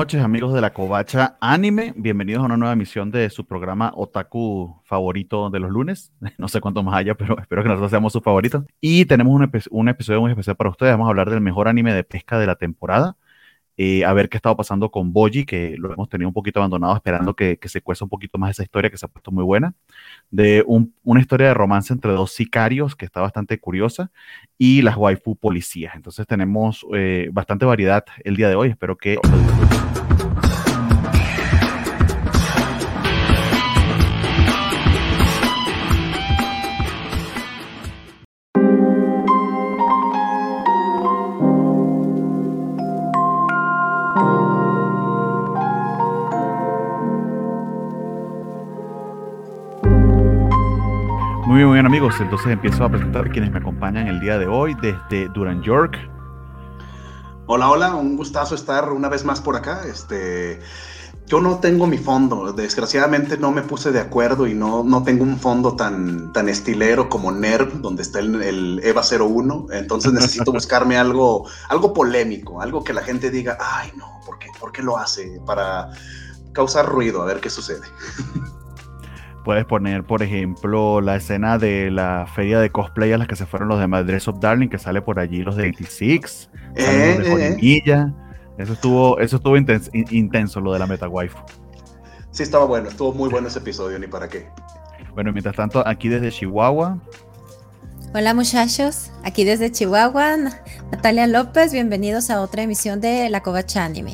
noches, amigos de la Covacha Anime. Bienvenidos a una nueva emisión de su programa Otaku favorito de los lunes. No sé cuánto más haya, pero espero que nosotros seamos sus favoritos. Y tenemos un episodio muy especial para ustedes. Vamos a hablar del mejor anime de pesca de la temporada. A ver qué ha estado pasando con Boji, que lo hemos tenido un poquito abandonado, esperando que se cueza un poquito más esa historia que se ha puesto muy buena. De una historia de romance entre dos sicarios que está bastante curiosa y las waifu policías. Entonces tenemos bastante variedad el día de hoy. Espero que lo disfruten. Muy bien, amigos, entonces empiezo a presentar quienes me acompañan el día de hoy desde Durham, York. Hola, un gustazo estar una vez más por acá. Yo no tengo mi fondo, desgraciadamente no me puse de acuerdo y no tengo un fondo tan estilero como NERV, donde está el EVA 01, entonces necesito buscarme algo polémico, algo que la gente diga, ay no, ¿por qué lo hace? Para causar ruido, a ver qué sucede. Puedes poner, por ejemplo, la escena de la feria de cosplay a las que se fueron los de My Dress Up Darling, que sale por allí los de 86, salen los de Jorimilla. Eso estuvo intenso, lo de la meta waifu. Sí, estaba bueno, estuvo muy bueno ese episodio, ni para qué. Bueno, mientras tanto, aquí desde Chihuahua. Hola muchachos, aquí desde Chihuahua, Natalia López, bienvenidos a otra emisión de La Covacha Anime.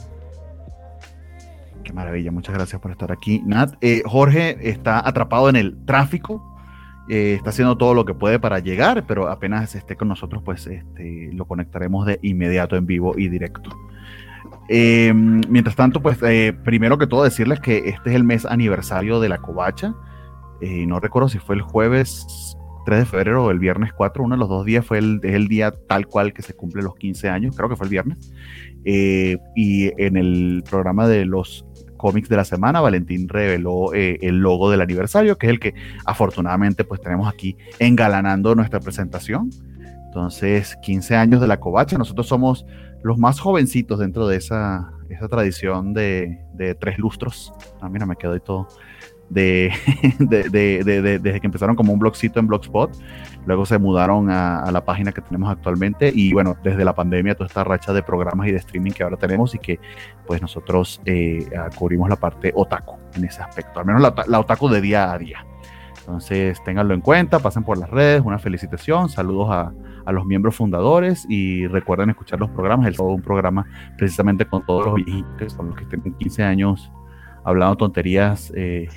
Qué maravilla, muchas gracias por estar aquí, Nat. Jorge está atrapado en el tráfico, está haciendo todo lo que puede para llegar, pero apenas esté con nosotros, pues lo conectaremos de inmediato en vivo y directo. Mientras tanto, pues primero que todo decirles que este es el mes aniversario de la Covacha. No recuerdo si fue el jueves 3 de febrero o el viernes 4, uno de los dos días es el día tal cual que se cumple los 15 años, creo que fue el viernes. Y en el programa de los cómics de la semana, Valentín reveló el logo del aniversario, que es el que afortunadamente pues tenemos aquí engalanando nuestra presentación. Entonces, 15 años de la Covacha, nosotros somos los más jovencitos dentro de esa tradición de 3 lustros. Mira, me quedo ahí todo. Desde que empezaron como un blogcito en Blogspot, luego se mudaron a la página que tenemos actualmente y bueno, desde la pandemia toda esta racha de programas y de streaming que ahora tenemos y que pues nosotros cubrimos la parte otaku en ese aspecto, al menos la otaku de día a día. Entonces ténganlo en cuenta, pasen por las redes, una felicitación, saludos a los miembros fundadores y recuerden escuchar los programas, es todo un programa precisamente con todos los viejitos, con los que tienen 15 años hablando tonterías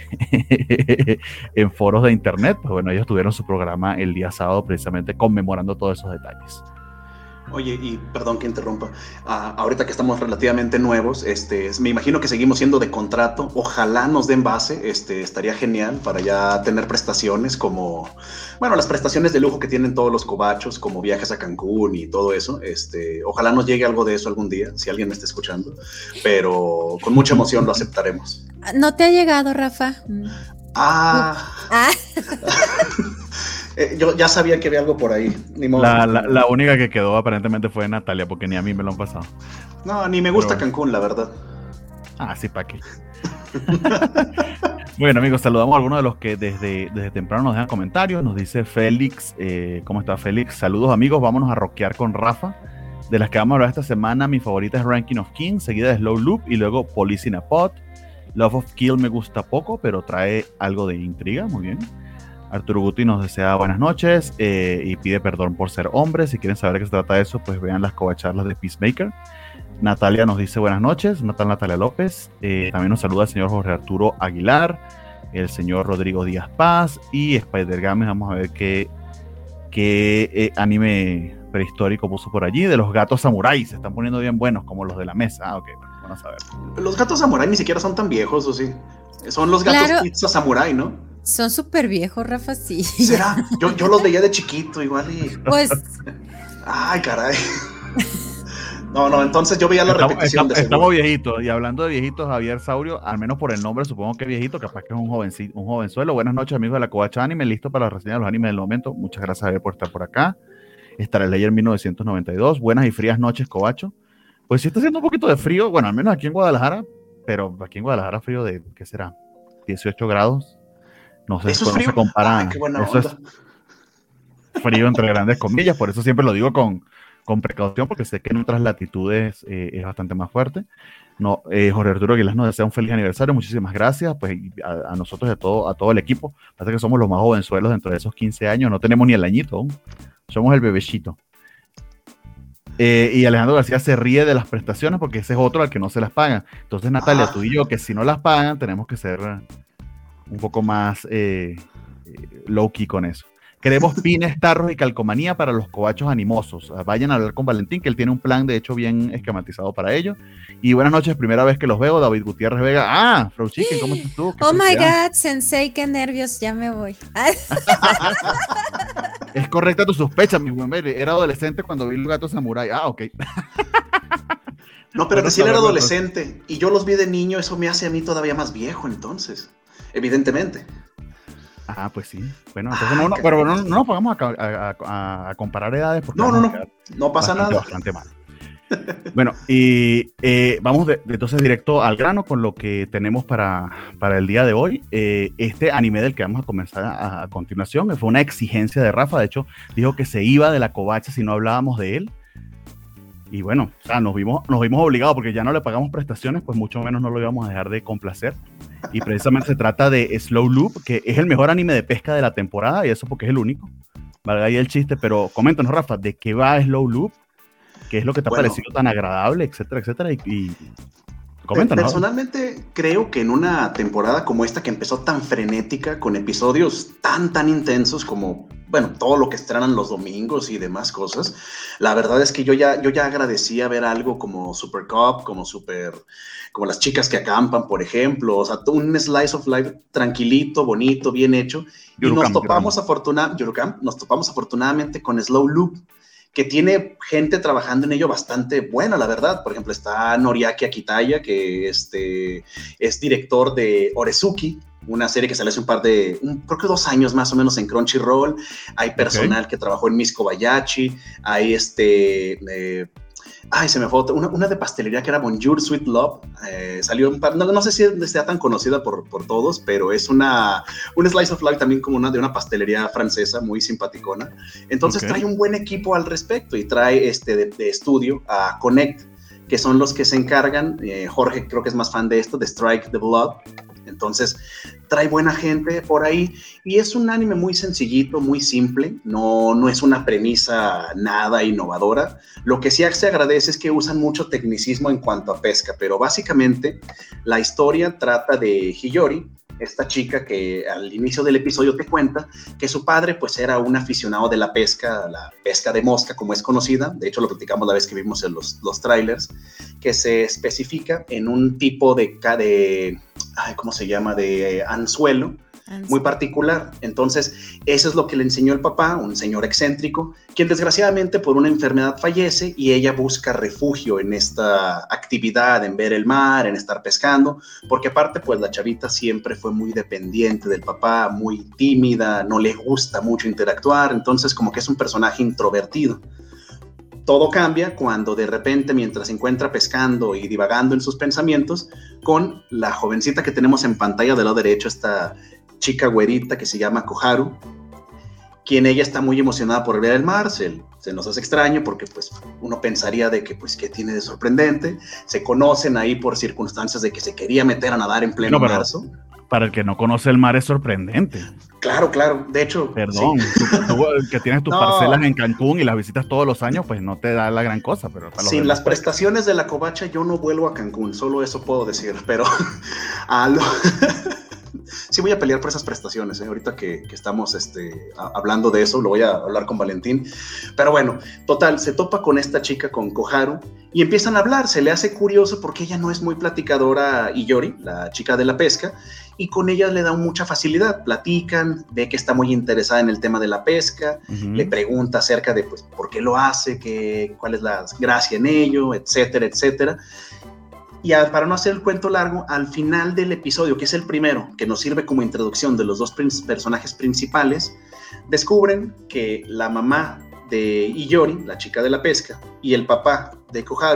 en foros de internet. Pues bueno, ellos tuvieron su programa el día sábado precisamente conmemorando todos esos detalles. Oye, y perdón que interrumpa, ahorita que estamos relativamente nuevos, me imagino que seguimos siendo de contrato, ojalá nos den base, estaría genial para ya tener prestaciones como, bueno, las prestaciones de lujo que tienen todos los covachos, como viajes a Cancún y todo eso, ojalá nos llegue algo de eso algún día, si alguien me está escuchando, pero con mucha emoción lo aceptaremos. ¿No te ha llegado, Rafa? Yo ya sabía que había algo por ahí. Ni modo. La única que quedó aparentemente fue Natalia, porque ni a mí me lo han pasado. No, ni me gusta Cancún, la verdad. Sí, ¿para qué? Bueno, amigos, saludamos a algunos de los que desde temprano nos dejan comentarios. Nos dice Félix, ¿cómo está Félix? Saludos, amigos, vámonos a rockear con Rafa. De las que vamos a hablar esta semana, mi favorita es Ranking of Kings, seguida de Slow Loop y luego Police in a Pod. Love of Kill me gusta poco, pero trae algo de intriga, muy bien. Arturo Guti nos desea buenas noches y pide perdón por ser hombre. Si quieren saber de qué se trata de eso, pues vean las covacharlas de Peacemaker. Natalia nos dice buenas noches, Natalia López. También nos saluda el señor Jorge Arturo Aguilar, el señor Rodrigo Díaz Paz y Spider Games. Vamos a ver qué anime prehistórico puso por allí. De los gatos samuráis, se están poniendo bien buenos, como los de la mesa. Ok, vamos a ver. Los gatos samuráis ni siquiera son tan viejos, ¿o sí? Son los gatos pizza samurai, ¿no? Son súper viejos, Rafa, sí. ¿Será? Yo los veía de chiquito igual y... Pues... Ay, caray. No, entonces yo veía la repetición. Estamos viejitos, y hablando de viejitos, Javier Saurio, al menos por el nombre, supongo que es viejito, capaz que es un jovenzuelo. Buenas noches, amigos de la Covacha Anime, listo para la reseña de los animes del momento. Muchas gracias, Javier, por estar por acá. Star Slayer 1992, buenas y frías noches, Covacho. Pues sí está haciendo un poquito de frío, bueno, al menos aquí en Guadalajara, pero aquí en Guadalajara frío de, ¿qué será? 18 grados. No sé, ¿Eso es pues no se frío? compara. Ay, qué buena Eso onda. es frío entre grandes comillas, por eso siempre lo digo con precaución, porque sé que en otras latitudes es bastante más fuerte. No, Jorge Arturo Aguilar nos desea un feliz aniversario, muchísimas gracias, pues a nosotros y a todo el equipo. Parece que somos los más jovenzuelos dentro de esos 15 años, no tenemos ni el añito aún, somos el bebecito. Y Alejandro García se ríe de las prestaciones porque ese es otro al que no se las pagan. Entonces, Natalia, tú y yo, que si no las pagan, tenemos que ser un poco más low-key con eso. Queremos pines, tarros y calcomanía para los covachos animosos. Vayan a hablar con Valentín, que él tiene un plan, de hecho, bien esquematizado para ello. Y buenas noches, primera vez que los veo, David Gutiérrez Vega. Ah, Frau Chicken, ¿cómo estás tú? Oh my God, Sensei, qué nervios, ya me voy. Es correcta tu sospecha, mi buen baby. Era adolescente cuando vi el gato samurái. Ah, ok. No, pero si él era adolescente y yo los vi de niño, eso me hace a mí todavía más viejo, entonces, evidentemente. Ah, pues sí. Bueno, entonces pero no nos pongamos a comparar edades porque no pasa nada. Bastante mal. Bueno, y vamos entonces directo al grano con lo que tenemos para el día de hoy. Este anime del que vamos a comenzar a continuación fue una exigencia de Rafa. De hecho, dijo que se iba de la covacha si no hablábamos de él. Y bueno, o sea, nos vimos obligados porque ya no le pagamos prestaciones, pues mucho menos no lo íbamos a dejar de complacer. Y precisamente se trata de Slow Loop, que es el mejor anime de pesca de la temporada, y eso porque es el único. Valga ahí el chiste, pero coméntanos, Rafa, ¿de qué va Slow Loop? ¿Qué es lo que te ha parecido tan agradable, etcétera, etcétera? Y coméntanos. Personalmente creo que en una temporada como esta que empezó tan frenética, con episodios tan intensos como, bueno, todo lo que estrenan los domingos y demás cosas, la verdad es que yo ya agradecía ver algo como Super Cup, como Las chicas que acampan, por ejemplo, o sea, un slice of life tranquilito, bonito, bien hecho, y nos topamos afortunadamente con Slow Loop, que tiene gente trabajando en ello bastante buena, la verdad. Por ejemplo, está Noriaki Akitaya, que es director de Orezuki, una serie que salió hace creo que 2 años más o menos en Crunchyroll. Hay personal que trabajó en Miss Kobayashi, hay se me fue una de pastelería que era Bonjour Sweet Love, salió no sé si sea tan conocida por todos, pero es un slice of life también como de una pastelería francesa muy simpaticona. Entonces trae un buen equipo al respecto y trae de estudio a Connect, que son los que se encargan, Jorge creo que es más fan de esto, de Strike the Blood. Entonces trae buena gente por ahí y es un anime muy sencillito, muy simple, no es una premisa nada innovadora. Lo que sí se agradece es que usan mucho tecnicismo en cuanto a pesca, pero básicamente la historia trata de Hiyori, esta chica que al inicio del episodio te cuenta que su padre pues era un aficionado de la pesca de mosca como es conocida. De hecho lo platicamos la vez que vimos en los trailers, que se especifica en un tipo ¿cómo se llama? De anzuelo muy particular. Entonces eso es lo que le enseñó el papá, un señor excéntrico, quien desgraciadamente por una enfermedad fallece y ella busca refugio en esta actividad, en ver el mar, en estar pescando, porque aparte pues la chavita siempre fue muy dependiente del papá, muy tímida, no le gusta mucho interactuar, entonces como que es un personaje introvertido. Todo cambia cuando de repente, mientras se encuentra pescando y divagando en sus pensamientos, con la jovencita que tenemos en pantalla del lado derecho, esta chica güerita que se llama Koharu, quien ella está muy emocionada por ver el mar. Se nos hace extraño porque pues uno pensaría de que pues qué tiene de sorprendente. Se conocen ahí por circunstancias de que se quería meter a nadar en pleno marzo. Para el que no conoce el mar es sorprendente. Claro, de hecho. Perdón, sí. tú que tienes tus parcelas en Cancún y las visitas todos los años, pues no te da la gran cosa. Pero sin las prestaciones de la covacha yo no vuelvo a Cancún, solo eso puedo decir, pero sí voy a pelear por esas prestaciones, ahorita que estamos hablando de eso, lo voy a hablar con Valentín, pero bueno, total, se topa con esta chica, con Koharu, y empiezan a hablar. Se le hace curioso porque ella no es muy platicadora, Hiyori, la chica de la pesca, y con ella le da mucha facilidad, platican, ve que está muy interesada en el tema de la pesca, le pregunta acerca de pues, por qué lo hace, cuál es la gracia en ello, etcétera, etcétera. Y para no hacer el cuento largo, al final del episodio, que es el primero, que nos sirve como introducción de los dos personajes principales, descubren que la mamá de Hiyori, la chica de la pesca, y el papá de Koharu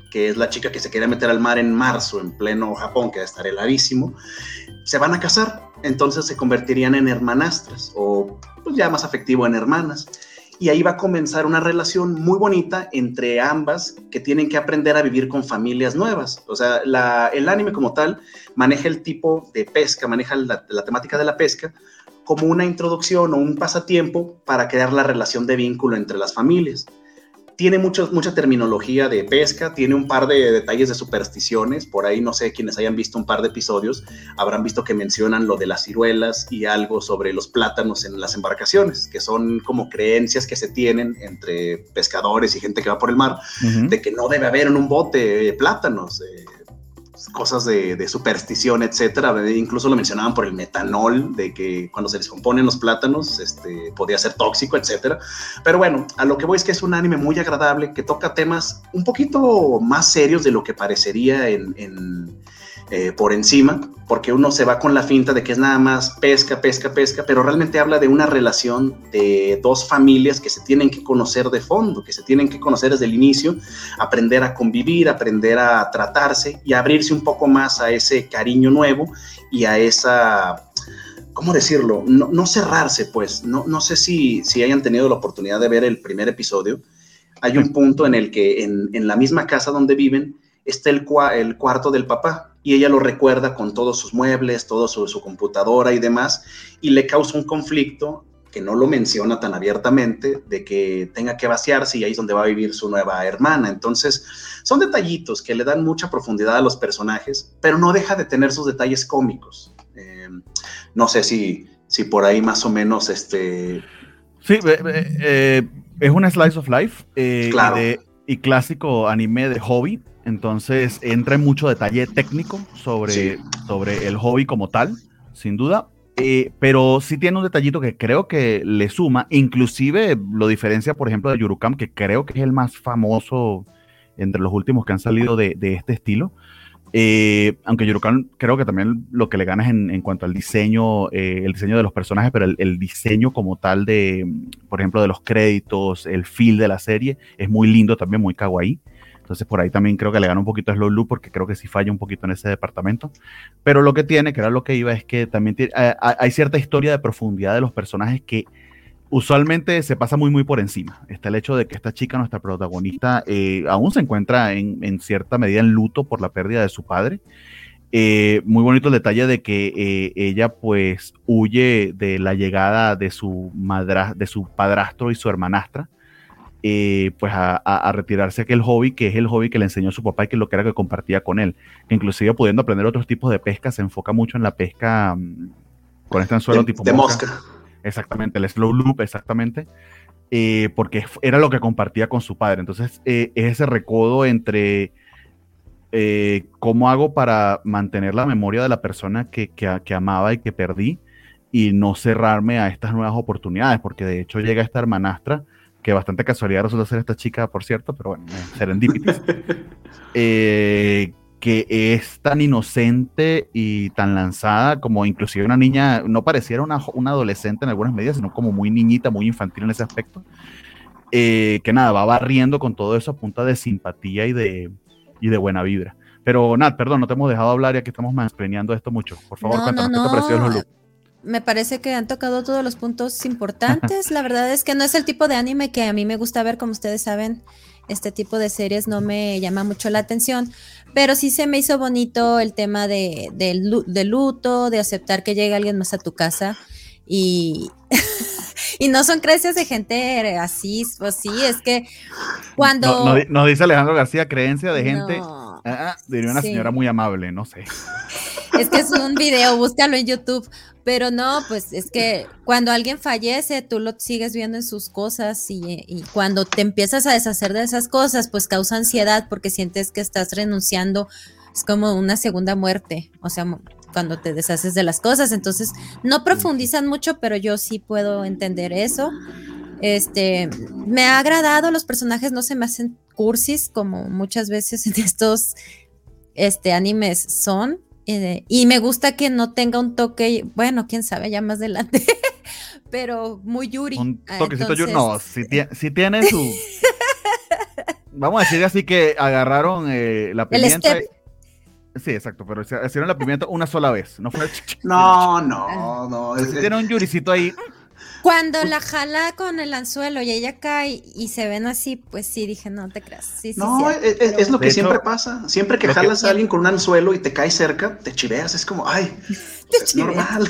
que es la chica que se quería meter al mar en marzo, en pleno Japón, que va a estar heladísimo, se van a casar, entonces se convertirían en hermanastras, o pues ya más afectivo, en hermanas. Y ahí va a comenzar una relación muy bonita entre ambas que tienen que aprender a vivir con familias nuevas. O sea, el anime como tal maneja el tipo de pesca, maneja la temática de la pesca como una introducción o un pasatiempo para crear la relación de vínculo entre las familias. Tiene mucha terminología de pesca, tiene un par de detalles de supersticiones, por ahí no sé, quienes hayan visto un par de episodios, habrán visto que mencionan lo de las ciruelas y algo sobre los plátanos en las embarcaciones, que son como creencias que se tienen entre pescadores y gente que va por el mar, de que no debe haber en un bote plátanos, cosas de superstición, etcétera. Incluso lo mencionaban por el metanol, de que cuando se descomponen los plátanos, podía ser tóxico, etcétera. Pero bueno, a lo que voy es que es un anime muy agradable, que toca temas un poquito más serios de lo que parecería por encima, porque uno se va con la finta de que es nada más pesca, pero realmente habla de una relación de dos familias que se tienen que conocer de fondo, que se tienen que conocer desde el inicio, aprender a convivir, aprender a tratarse y abrirse un poco más a ese cariño nuevo y a esa, ¿cómo decirlo? No cerrarse, pues. No sé si hayan tenido la oportunidad de ver el primer episodio. Hay un punto en el que en la misma casa donde viven está el cuarto del papá, y ella lo recuerda con todos sus muebles, toda su computadora y demás, y le causa un conflicto que no lo menciona tan abiertamente, de que tenga que vaciarse y ahí es donde va a vivir su nueva hermana. Entonces, son detallitos que le dan mucha profundidad a los personajes, pero no deja de tener sus detalles cómicos. No sé si por ahí más o menos Sí, es una slice of life claro. y clásico anime de hobby. Entonces entra en mucho detalle técnico sobre el hobby como tal, sin duda, pero sí tiene un detallito que creo que le suma, inclusive lo diferencia, por ejemplo, de Yurukam, que creo que es el más famoso entre los últimos que han salido de este estilo. Aunque Yurukam creo que también lo que le gana es en cuanto al diseño, el diseño de los personajes, pero el diseño como tal por ejemplo, de los créditos, el feel de la serie, es muy lindo también, muy kawaii. Entonces por ahí también creo que le gana un poquito a Slow Loop, porque creo que sí falla un poquito en ese departamento. Pero lo que tiene, que era lo que iba, es que también hay cierta historia de profundidad de los personajes que usualmente se pasa muy por encima. Está el hecho de que esta chica, nuestra protagonista, aún se encuentra en cierta medida en luto por la pérdida de su padre. Muy bonito el detalle de que ella pues huye de la llegada de su padrastro y su hermanastra, pues a retirarse aquel hobby, que es el hobby que le enseñó su papá y que lo que era que compartía con él, que inclusive pudiendo aprender otros tipos de pesca, se enfoca mucho en la pesca con este anzuelo tipo de mosca. Exactamente, el slow loop, exactamente, porque era lo que compartía con su padre. Entonces es ese recodo entre cómo hago para mantener la memoria de la persona que amaba y que perdí, y no cerrarme a estas nuevas oportunidades, porque de hecho llega esta hermanastra, que bastante casualidad resulta ser esta chica, por cierto, pero bueno, serendipitis, que es tan inocente y tan lanzada, como inclusive una niña, no pareciera una adolescente en algunas medidas, sino como muy niñita, muy infantil en ese aspecto, que nada, va barriendo con todo eso a punta de simpatía y de buena vibra. Pero Nat, perdón, no te hemos dejado hablar, ya que estamos mansplaneando esto mucho. Por favor, cuéntanos, ¿qué te pareció el Hulu? Me parece que han tocado todos los puntos importantes. La verdad es que no es el tipo de anime que a mí me gusta ver, como ustedes saben. Este tipo de series no me llama mucho la atención, pero sí se me hizo bonito el tema de luto, de aceptar que llegue alguien más a tu casa y no son creencias de gente así, pues sí, es que cuando... Nos dice Alejandro García, creencia de gente, diría una señora muy amable, no sé. Es que es un video, búscalo en YouTube. Pero no, pues es que cuando alguien fallece, tú lo sigues viendo en sus cosas y cuando te empiezas a deshacer de esas cosas, pues causa ansiedad porque sientes que estás renunciando. Es como una segunda muerte, o sea, cuando te deshaces de las cosas. Entonces, no profundizan mucho, pero yo sí puedo entender eso. Me ha agradado, los personajes no se me hacen cursis como muchas veces en estos animes son. Y me gusta que no tenga un toque, bueno, quién sabe, ya más adelante, pero muy Yuri. Un toquecito Yuri, no, si tiene su... vamos a decir así que agarraron la El pimienta. step. Sí, exacto, pero hicieron la pimienta una sola vez. No fue. No. Tiene un yuricito ahí. Cuando la jala con el anzuelo y ella cae y se ven así, pues sí, dije, no te creas. Sí, No, cierto, es lo que de siempre hecho, pasa. Siempre que jalas a alguien con un anzuelo y te caes cerca, te chiveas. Es como, ay, pues es normal.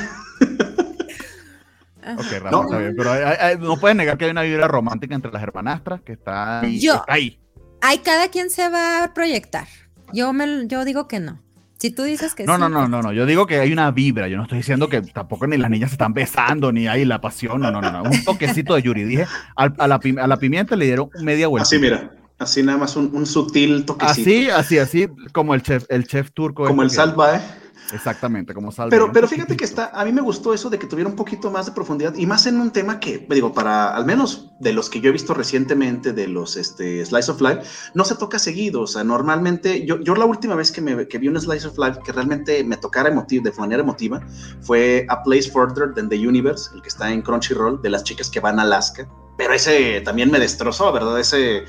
Ok, Rafa, No. está bien, pero no puedes negar que hay una vibra romántica entre las hermanastras que está ahí. Está ahí. Ay, cada quien se va a proyectar. Yo digo que no. Si tú dices que No, sí. no. Yo digo que hay una vibra. Yo no estoy diciendo que tampoco ni las niñas se están besando, ni hay la pasión. No. Un toquecito de Yuri. Dije, a la pimienta le dieron media vuelta. Así, mira. Así nada más un sutil toquecito. Así, como el chef turco. Como el salt bae. Exactamente, como salve. Pero fíjate que a mí me gustó eso de que tuviera un poquito más de profundidad y más en un tema que, digo, para al menos de los que yo he visto recientemente de los Slice of Life, no se toca seguido. O sea, normalmente, yo la última vez que vi un Slice of Life que realmente me tocara de manera emotiva fue A Place Further Than the Universe, el que está en Crunchyroll, de las chicas que van a Alaska. Pero ese también me destrozó, ¿verdad? Ese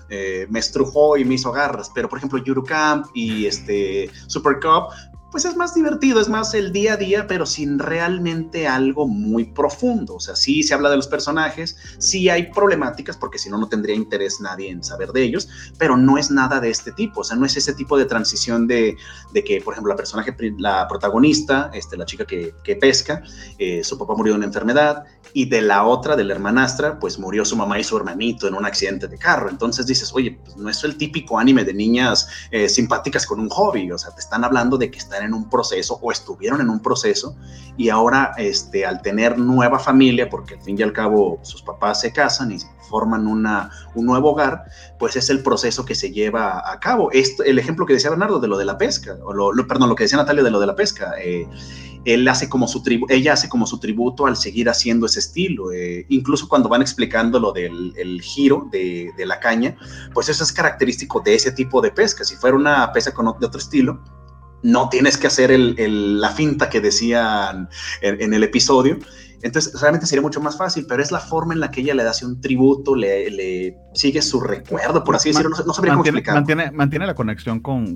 me estrujó y me hizo garras. Pero, por ejemplo, Yuru Camp y Super Cup, pues es más divertido, es más el día a día, pero sin realmente algo muy profundo. O sea, sí se habla de los personajes, sí hay problemáticas, porque si no, no tendría interés nadie en saber de ellos, pero no es nada de este tipo. O sea, no es ese tipo de transición de que, por ejemplo, la protagonista, la chica que pesca, su papá murió de una enfermedad, y de la otra, de la hermanastra, pues murió su mamá y su hermanito en un accidente de carro. Entonces dices, oye, pues no es el típico anime de niñas simpáticas con un hobby. O sea, te están hablando de que están en un proceso o estuvieron en un proceso y ahora al tener nueva familia, porque al fin y al cabo sus papás se casan y forman un nuevo hogar, pues es el proceso que se lleva a cabo. El ejemplo que decía Bernardo de lo de la pesca, perdón, lo que decía Natalia de lo de la pesca, ella hace como su tributo al seguir haciendo ese estilo. Incluso cuando van explicando lo del giro de la caña, pues eso es característico de ese tipo de pesca. Si fuera una pesca de otro estilo, no tienes que hacer la finta que decían en el episodio. Entonces realmente sería mucho más fácil, pero es la forma en la que ella le hace un tributo, le sigue su recuerdo, por así decirlo. No sabría cómo explicarlo. Mantiene la conexión con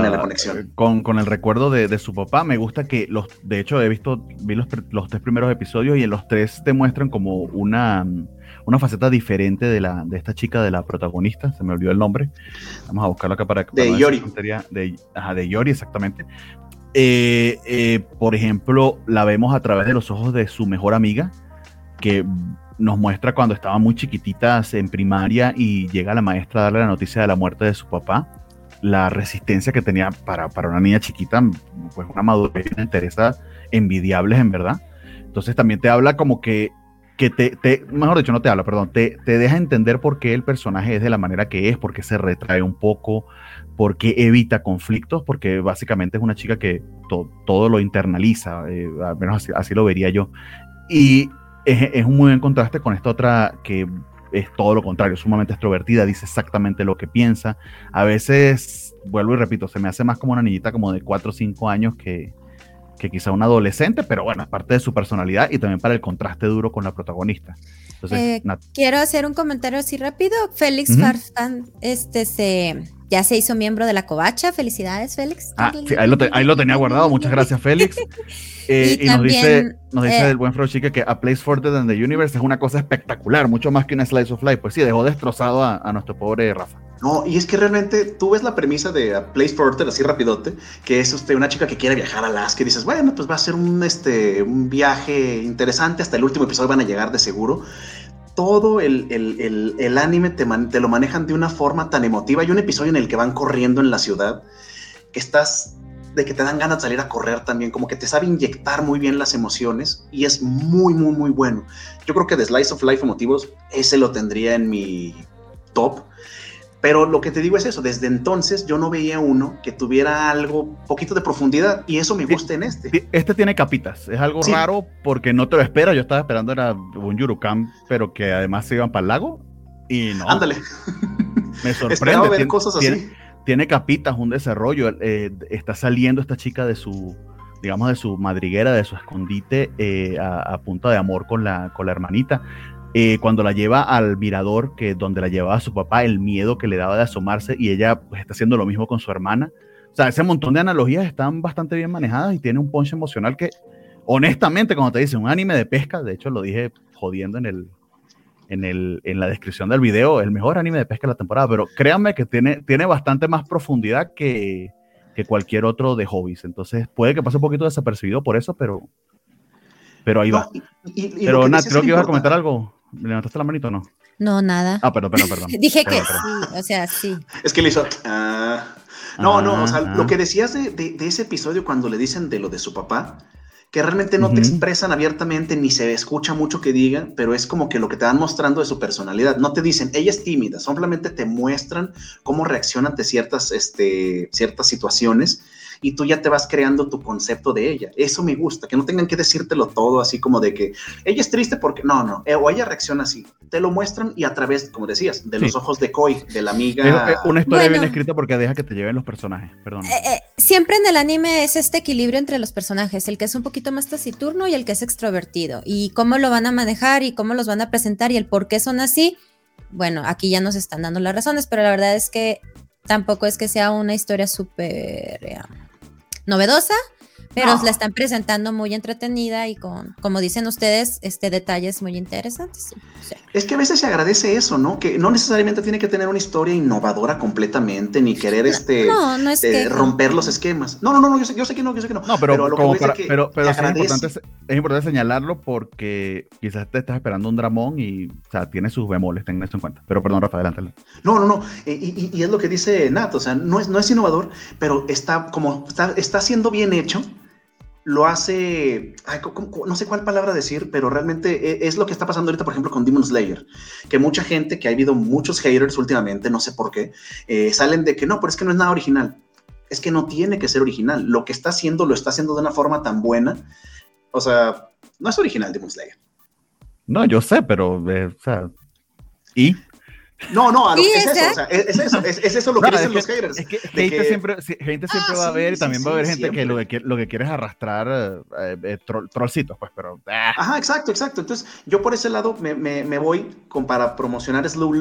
el recuerdo de su papá. Me gusta que de hecho vi los 3 primeros episodios y en los 3 te muestran como una faceta diferente de esta chica, de la protagonista. Se me olvidó el nombre. Vamos a buscarlo acá para de Yori. De Yori, exactamente. Por ejemplo, la vemos a través de los ojos de su mejor amiga, que nos muestra cuando estaban muy chiquititas en primaria y llega la maestra a darle la noticia de la muerte de su papá, la resistencia que tenía para una niña chiquita, pues una madurez y una entereza envidiables en verdad. Entonces también te habla como que mejor dicho, no te habla, perdón, te deja entender por qué el personaje es de la manera que es, por qué se retrae un poco, por qué evita conflictos, porque básicamente es una chica que todo lo internaliza, al menos así lo vería yo. Y es un muy buen contraste con esta otra que es todo lo contrario, sumamente extrovertida, dice exactamente lo que piensa. A veces, vuelvo y repito, se me hace más como una niñita como de 4 o 5 años que quizá un adolescente, pero bueno, es parte de su personalidad y también para el contraste duro con la protagonista. Entonces, quiero hacer un comentario así rápido. Félix Farfán, ya se hizo miembro de la Covacha. Felicidades, Félix. Sí, ahí lo tenía guardado. Muchas gracias, Félix. Y también, nos dice el buen Frochique que A Place Further Than the Universe es una cosa espectacular, mucho más que una Slice of Life. Pues sí, dejó destrozado a nuestro pobre Rafa. No, y es que realmente tú ves la premisa de A Place Further así rapidote, que es una chica que quiere viajar a Alaska y dices, bueno, pues va a ser un viaje interesante, hasta el último episodio van a llegar de seguro. Todo el anime te lo manejan de una forma tan emotiva. Hay un episodio en el que van corriendo en la ciudad, que te dan ganas de salir a correr también, como que te sabe inyectar muy bien las emociones y es muy, muy, muy bueno. Yo creo que de Slice of Life emotivos, ese lo tendría en mi top. Pero lo que te digo es eso, desde entonces yo no veía uno que tuviera algo, poquito de profundidad, y eso me gusta en este. Este tiene capitas, es algo raro porque no te lo esperas. Yo estaba esperando era un Yurukam, pero que además se iban para el lago, y no. Ándale. Me sorprende. Esperaba ver cosas así. Tiene capitas, un desarrollo. Está saliendo esta chica de su madriguera, de su escondite, a punta de amor con la hermanita. cuando la lleva al mirador, que donde la llevaba su papá, el miedo que le daba de asomarse, y ella pues está haciendo lo mismo con su hermana. O sea, ese montón de analogías están bastante bien manejadas y tiene un punch emocional que, honestamente, cuando te dicen un anime de pesca, de hecho lo dije jodiendo en la descripción del video, el mejor anime de pesca de la temporada, pero créanme que tiene bastante más profundidad que cualquier otro de hobbies. Entonces puede que pase un poquito desapercibido por eso, pero ahí va. Pero Nat, creo que ibas a comentar algo. ¿Le levantaste la manito o no? No, nada. Ah, perdón. Dije que sí, o sea, sí. Es que le hizo... No, o sea, lo que decías de ese episodio cuando le dicen de lo de su papá, que realmente no te expresan abiertamente ni se escucha mucho que digan, pero es como que lo que te van mostrando de su personalidad. No te dicen, ella es tímida, simplemente te muestran cómo reacciona ante ciertas situaciones y tú ya te vas creando tu concepto de ella. Eso me gusta, que no tengan que decírtelo todo así como de que ella es triste porque... No, o ella reacciona así. Te lo muestran y a través, como decías, de los ojos de Koi, de la amiga... Es una historia bien escrita porque deja que te lleven los personajes, perdón. Siempre en el anime es este equilibrio entre los personajes, el que es un poquito más taciturno y el que es extrovertido. Y cómo lo van a manejar y cómo los van a presentar y el por qué son así. Bueno, aquí ya nos están dando las razones, pero la verdad es que tampoco es que sea una historia súper... novedosa, pero la están presentando muy entretenida y con, como dicen ustedes, detalles muy interesantes. Sí. Es que a veces se agradece eso, ¿no? Que no necesariamente tiene que tener una historia innovadora completamente, ni querer no es que romper los esquemas. No, yo sé que no. No, pero es importante señalarlo porque quizás te estás esperando un dramón y, o sea, tiene sus bemoles, ten eso en cuenta. Pero perdón, Rafa, adelante. No. Y es lo que dice Nat, o sea, no es innovador, pero está siendo bien hecho. Lo hace, no sé cuál palabra decir, pero realmente es lo que está pasando ahorita, por ejemplo, con Demon Slayer, que mucha gente, que ha habido muchos haters últimamente, no sé por qué, salen de que no, pero es que no es nada original. Es que no tiene que ser original. Lo que está haciendo, lo está haciendo de una forma tan buena. O sea, no es original Demon Slayer. No, yo sé, pero, o sea, ¿y? No, es eso lo que dicen los haters. Es que gente siempre va a haber y también va a haber gente que lo que quiere es arrastrar trollcitos, pues, pero... Ajá, exacto. Entonces, yo por ese lado me voy para promocionar Slow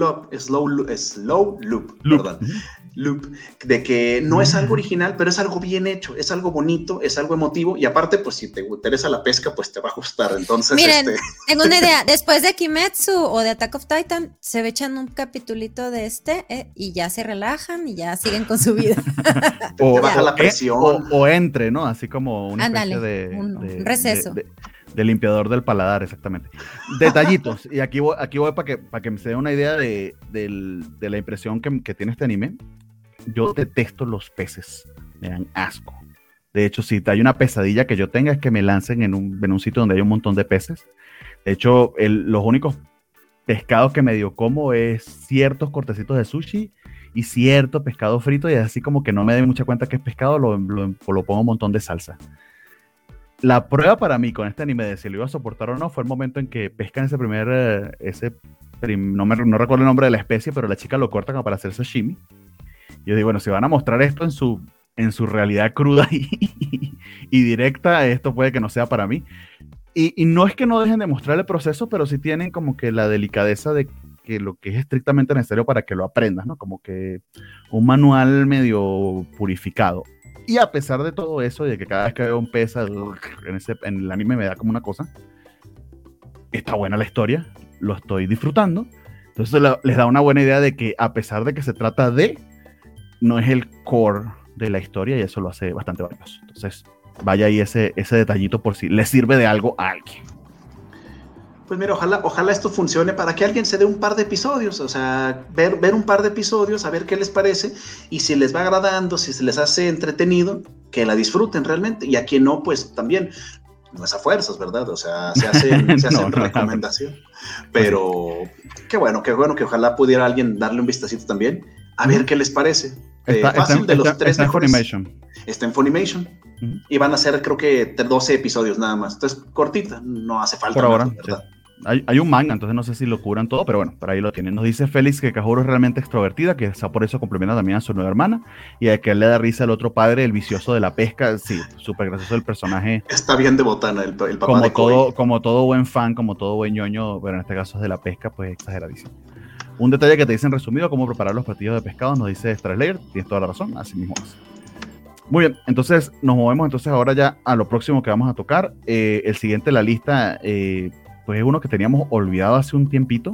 Loop, perdón. Loop, de que no es algo original, pero es algo bien hecho, es algo bonito, es algo emotivo, y aparte, pues si te interesa la pesca, pues te va a gustar. Entonces, miren, tengo una idea, después de Kimetsu o de Attack of Titan, se echan un capitulito de y ya se relajan y ya siguen con su vida. Te baja la presión. O entre, ¿no? Así como una especie de un receso. De limpiador del paladar, exactamente. Detallitos, y aquí voy para que me se dé una idea de la impresión que tiene este anime. Yo detesto los peces, me dan asco. De hecho, si hay una pesadilla que yo tenga es que me lancen en un sitio donde hay un montón de peces. De hecho, los únicos pescados que medio como es ciertos cortecitos de sushi y cierto pescado frito, y así como que no me doy mucha cuenta que es pescado, lo pongo un montón de salsa. La prueba para mí con este anime de si lo iba a soportar o no fue el momento en que pescan no recuerdo el nombre de la especie, pero la chica lo corta como para hacer sashimi. Yo digo, bueno, si van a mostrar esto en su realidad cruda y directa, esto puede que no sea para mí. Y no es que no dejen de mostrar el proceso, pero sí tienen como que la delicadeza de que lo que es estrictamente necesario para que lo aprendas, ¿no? Como que un medio purificado. Y a pesar de todo eso, y de que cada vez que veo un pez en el anime me da como una cosa, está buena la historia, lo estoy disfrutando. Entonces les da una buena idea de que a pesar de que se trata no es el core de la historia, y eso lo hace bastante valioso. Entonces, vaya ahí ese detallito por si le sirve de algo a alguien. Pues mira, ojalá esto funcione para que alguien se dé un par de episodios, o sea, ver un par de episodios, a ver qué les parece, y si les va agradando, si se les hace entretenido, que la disfruten realmente, y a quien no, pues también, no es a fuerzas, ¿verdad? O sea, se hacen recomendación, pero qué bueno que ojalá pudiera alguien darle un vistacito también, a ver qué les parece. Fácil, de los tres mejores. Está en Funimation. Y van a ser, creo que 12 episodios nada más. Entonces, cortita, no hace falta. Por ahora, ¿verdad? hay un manga, entonces no sé si lo cubran todo, pero bueno, por ahí lo tienen. Nos dice Félix que Kaoru es realmente extrovertida, que está por eso complementa también a su nueva hermana, y a que él le da risa al otro padre, el vicioso de la pesca. Sí, súper gracioso el personaje. Está bien de botana el papá de Koi. Como todo buen fan, como todo buen ñoño, pero en este caso es de la pesca, pues exageradísimo. Un detalle que te dicen resumido, cómo preparar los platillos de pescado, nos dice Straslayer, tienes toda la razón, así mismo es. Muy bien, entonces nos movemos entonces ahora ya a lo próximo que vamos a tocar. El siguiente de la lista, pues es uno que teníamos olvidado hace un tiempito,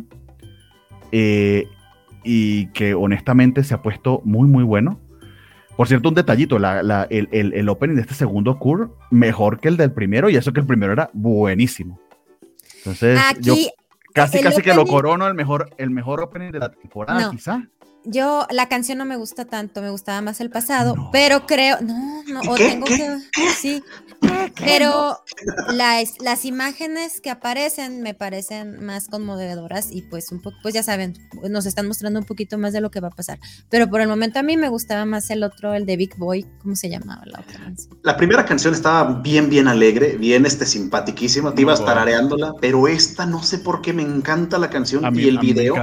y que honestamente se ha puesto muy, muy bueno. Por cierto, un detallito, el opening de este segundo Cure, mejor que el del primero, y eso que el primero era buenísimo. Entonces, Aquí, yo casi opening, que lo corono el mejor opening de la temporada, no. quizá. Yo, la canción no me gusta tanto, me gustaba más el pasado, pero creo, o tengo que, sí, pero las imágenes que aparecen me parecen más conmovedoras y pues un poco, pues ya saben, nos están mostrando un poquito más de lo que va a pasar, pero por el momento a mí me gustaba más el otro, el de Big Boy, ¿cómo se llamaba la otra canción? La primera canción estaba bien alegre, bien simpatiquísima, te ibas tarareándola, pero esta no sé por qué me encanta la canción y el video,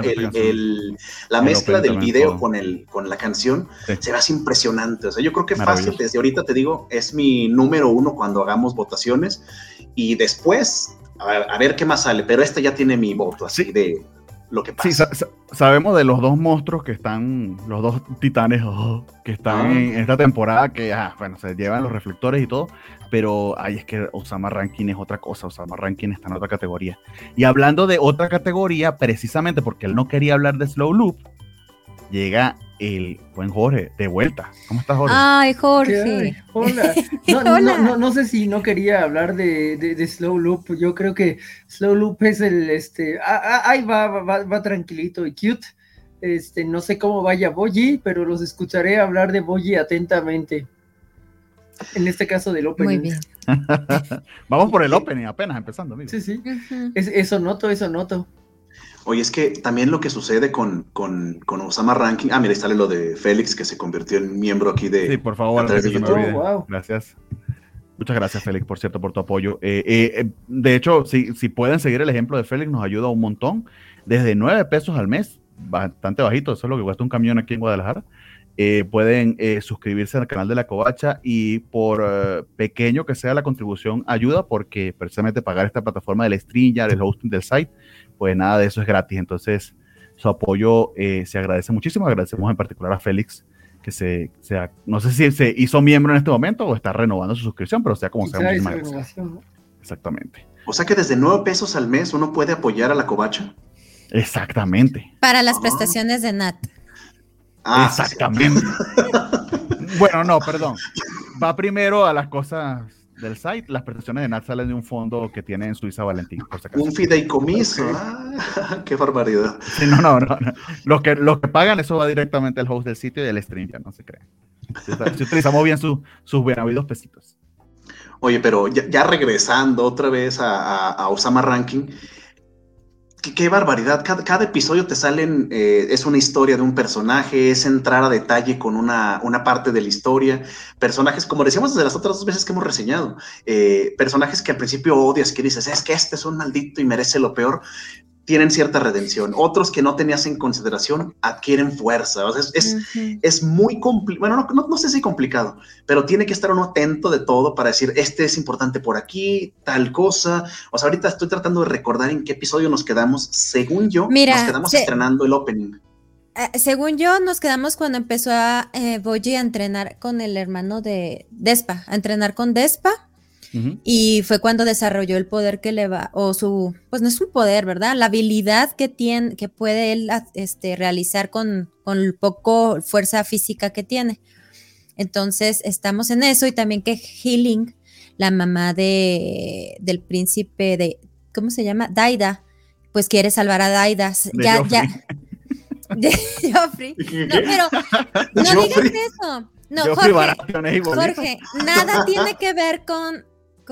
la mezcla del video con la canción, sí, se ve así impresionante. O sea, yo creo que fácil, desde ahorita te digo, es mi número 1 cuando hagamos votaciones, y después a ver qué más sale, pero esta ya tiene mi voto, así sí, de lo que pasa. Sí, sabemos de los dos monstruos que están, los dos titanes que están en esta temporada, que bueno, se llevan los reflectores y todo, pero es que Osama Rankin es otra cosa. Osama Rankin está en otra categoría. Y hablando de otra categoría, precisamente porque él no quería hablar de Slow Loop, llega el buen Jorge, de vuelta. ¿Cómo estás, Jorge? Ay, Jorge. Hola. Hola. No sé si no quería hablar de Slow Loop. Yo creo que Slow Loop es ahí va tranquilito y cute. No sé cómo vaya Boji, pero los escucharé hablar de Boji atentamente. En este caso del opening. Muy bien. Vamos por el opening, apenas empezando, amigo. Sí. Uh-huh. Eso noto. Oye, es que también lo que sucede con Osama Rankin... mira, ahí sale lo de Félix, que se convirtió en miembro aquí de... Sí, por favor, antes de YouTube. Wow. Gracias. Muchas gracias, Félix, por cierto, por tu apoyo. De hecho, si pueden seguir el ejemplo de Félix, nos ayuda un montón. Desde 9 pesos al mes, bastante bajito, eso es lo que cuesta un camión aquí en Guadalajara. Pueden suscribirse al canal de La Covacha, y por pequeño que sea la contribución ayuda, porque precisamente pagar esta plataforma del StreamYard, el hosting del site, pues nada de eso es gratis. Entonces su apoyo se agradece muchísimo. Agradecemos en particular a Félix, que no sé si se hizo miembro en este momento o está renovando su suscripción, pero sea como sea, muchísimas gracias. ¿No? Exactamente. O sea que desde 9 pesos al mes uno puede apoyar a La Covacha. Exactamente. Para las prestaciones de Nat. Exactamente. Bueno, no, perdón. Va primero a las cosas del site. Las prestaciones de Nat salen de un fondo que tiene en Suiza Valentín, por si acaso. Un fideicomiso. Okay. Qué barbaridad. Sí, no. Los que pagan, eso va directamente al host del sitio y del stream, ya no se creen. Si utilizamos bien sus bien habidos pesitos. Oye, pero ya regresando otra vez a Osama Rankin, qué barbaridad. Cada episodio te salen, es una historia de un personaje, es entrar a detalle con una parte de la historia. Personajes, como decíamos desde las otras 2 veces que hemos reseñado, personajes que al principio odias, que dices, es que este es un maldito y merece lo peor, tienen cierta redención. Otros que no tenías en consideración adquieren fuerza. O sea, es muy complicado. Bueno, no sé si complicado, pero tiene que estar uno atento de todo para decir, este es importante por aquí, tal cosa. O sea, ahorita estoy tratando de recordar en qué episodio nos quedamos. Según yo, nos quedamos estrenando el opening. Según yo, nos quedamos cuando empezó a Boji a entrenar con el hermano de Despa, a entrenar con Despa. Uh-huh. Y fue cuando desarrolló el poder que le va, pues no es un poder, ¿verdad? La habilidad que tiene, que puede él realizar con poco fuerza física que tiene. Entonces estamos en eso, y también que Healing, la mamá del príncipe de, ¿cómo se llama? Daida, pues quiere salvar a Daida. De Joffrey. No, pero no digas eso. No, Jorge, nada tiene que ver con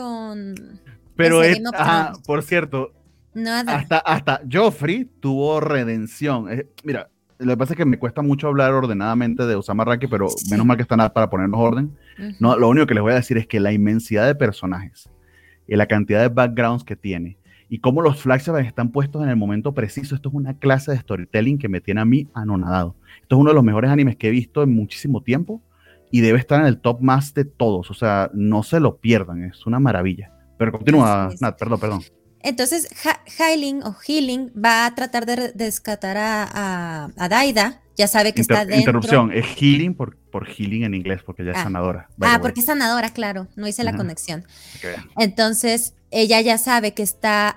pero por cierto, nada. Hasta Joffrey tuvo redención. Mira, lo que pasa es que me cuesta mucho hablar ordenadamente de Osama Rankin, pero menos mal que está nada para ponernos orden. Uh-huh. No, lo único que les voy a decir es que la inmensidad de personajes y la cantidad de backgrounds que tiene, y cómo los flashbacks están puestos en el momento preciso. Esto es una clase de storytelling que me tiene a mí anonadado. Esto es uno de los mejores animes que he visto en muchísimo tiempo y debe estar en el top más de todos. O sea, no se lo pierdan, es una maravilla. Pero continúa, Nat, perdón. Entonces, Healing va a tratar de rescatar a Daida. Ya sabe que está dentro. Interrupción, es Healing por Healing en inglés, porque ella es sanadora. Porque es sanadora, claro, no hice la conexión. Okay. Entonces, ella ya sabe que está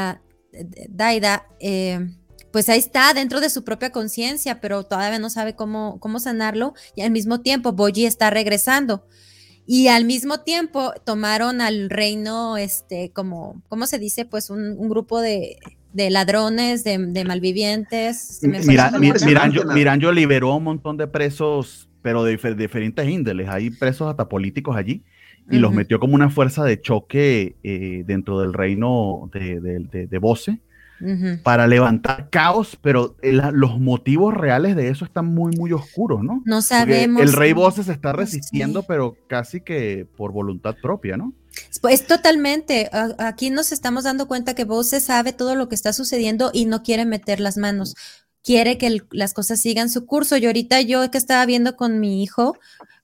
Daida, pues ahí está dentro de su propia conciencia, pero todavía no sabe cómo sanarlo, y al mismo tiempo Boji está regresando. Y al mismo tiempo tomaron al reino, ¿cómo se dice? Pues un grupo de ladrones, de malvivientes. Miranjo liberó un montón de presos, pero de diferentes índoles. Hay presos hasta políticos allí, y los metió como una fuerza de choque dentro del reino de Bose, para levantar caos, pero los motivos reales de eso están muy, muy oscuros, ¿no? No sabemos. Porque el rey Bose se está resistiendo, pero casi que por voluntad propia, ¿no? Pues totalmente. Aquí nos estamos dando cuenta que Bose sabe todo lo que está sucediendo y no quiere meter las manos. Quiere que las cosas sigan su curso. Y ahorita yo que estaba viendo con mi hijo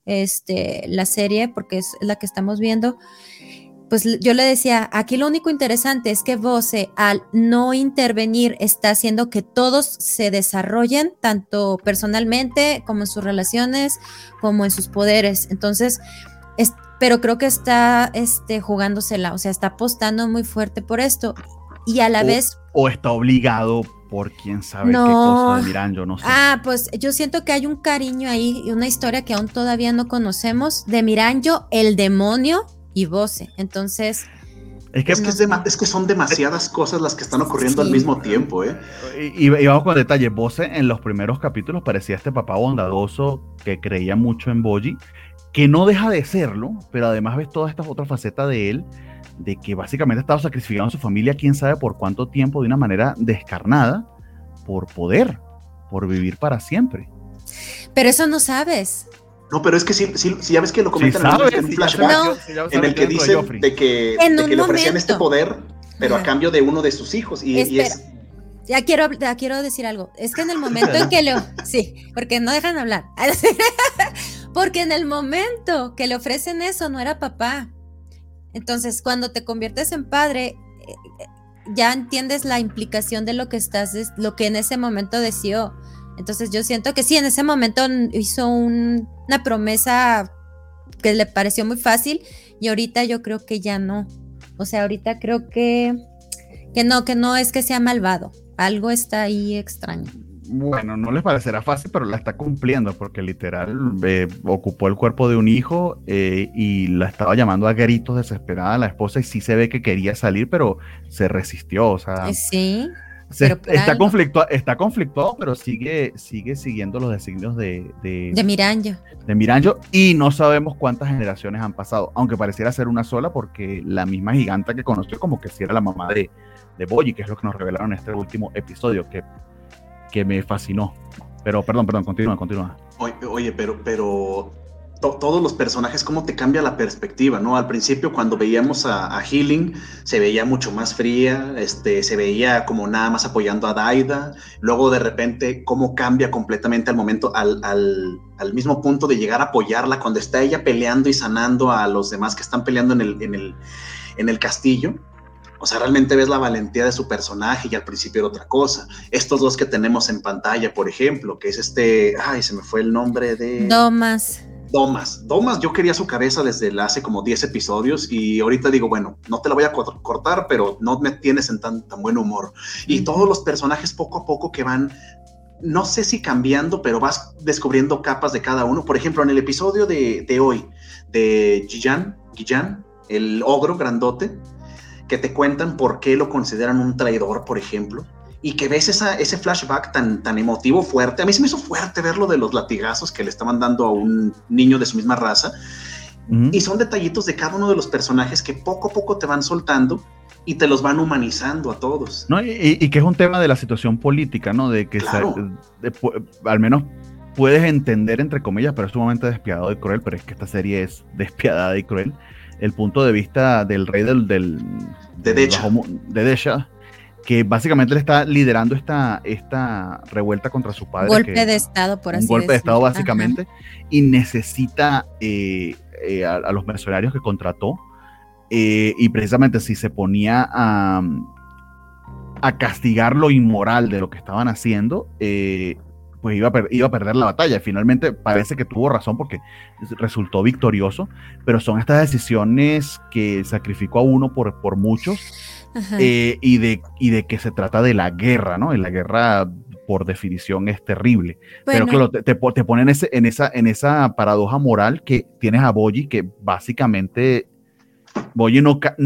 la serie, porque es la que estamos viendo, pues yo le decía, aquí lo único interesante es que Bose, al no intervenir, está haciendo que todos se desarrollen, tanto personalmente como en sus relaciones, como en sus poderes. Entonces, pero creo que está jugándosela, o sea, está apostando muy fuerte por esto. Y a la vez... O está obligado por quién sabe qué cosa de Miranjo, no sé. Pues yo siento que hay un cariño ahí y una historia que aún todavía no conocemos de Miranjo, el demonio y Bose. Entonces... Es que son demasiadas cosas las que están ocurriendo al mismo tiempo, ¿eh? Y vamos con detalle. Bose en los primeros capítulos parecía este papá bondadoso que creía mucho en Boji, que no deja de serlo, pero además ves toda esta otra faceta de él, de que básicamente ha estado sacrificando a su familia quién sabe por cuánto tiempo de una manera descarnada, por poder, por vivir para siempre. Pero eso no sabes. No, pero es que sí ya ves que lo comentan en un flashback, en el que dicen de que le ofrecían este poder, pero a cambio de uno de sus hijos. Ya quiero decir algo. Es que en el momento en que sí, porque no dejan hablar. Porque en el momento que le ofrecen eso, no era papá. Entonces, cuando te conviertes en padre, ya entiendes la implicación de lo que en ese momento deseó. Entonces, yo siento que sí, en ese momento hizo una promesa que le pareció muy fácil, y ahorita yo creo que ya no. O sea, ahorita creo que no es que sea malvado. Algo está ahí extraño. Bueno, no les parecerá fácil, pero la está cumpliendo, porque literal ocupó el cuerpo de un hijo y la estaba llamando a gritos desesperada a la esposa, y sí se ve que quería salir, pero se resistió, o sea... Sí, está conflictuado, pero sigue siguiendo los designios de Miranjo. De Miranjo, y no sabemos cuántas generaciones han pasado, aunque pareciera ser una sola, porque la misma giganta que conoció como que sí era la mamá de Boji, que es lo que nos revelaron en este último episodio, que me fascinó. Pero, perdón, continúa. Oye, pero todos los personajes, cómo te cambia la perspectiva, ¿no? Al principio, cuando veíamos a Healing, se veía mucho más fría, se veía como nada más apoyando a Daida. Luego, de repente, cómo cambia completamente al momento, al mismo punto de llegar a apoyarla, cuando está ella peleando y sanando a los demás que están peleando en el castillo. O sea, realmente ves la valentía de su personaje, y al principio era otra cosa. Estos dos que tenemos en pantalla, por ejemplo, que es se me fue el nombre de... Domas, yo quería su cabeza desde hace como 10 episodios, y ahorita digo, bueno, no te la voy a cortar, pero no me tienes en tan buen humor. Y todos los personajes poco a poco que van, no sé si cambiando, pero vas descubriendo capas de cada uno. Por ejemplo, en el episodio de hoy, de Guillan, el ogro grandote, que te cuentan por qué lo consideran un traidor, por ejemplo, y que ves ese flashback tan emotivo, fuerte. A mí se me hizo fuerte ver lo de los latigazos que le estaban dando a un niño de su misma raza, y son detallitos de cada uno de los personajes que poco a poco te van soltando y te los van humanizando a todos. ¿No? Y que es un tema de la situación política, ¿no? De que claro. Al menos puedes entender, entre comillas, pero es sumamente despiadado y cruel, pero es que esta serie es despiadada y cruel. el punto de vista del rey de Desha, que básicamente le está liderando esta revuelta contra su padre. Golpe de Estado, por así decirlo. Un golpe de Estado, básicamente, y necesita a los mercenarios que contrató, y precisamente si se ponía a castigar lo inmoral de lo que estaban haciendo, pues iba a perder la batalla. Finalmente parece que tuvo razón porque resultó victorioso, pero son estas decisiones que sacrificó a uno por muchos, y de que se trata de la guerra, ¿no? Y la guerra, por definición, es terrible. Bueno. Pero claro, te ponen en esa paradoja moral que tienes a Boji, que básicamente Boji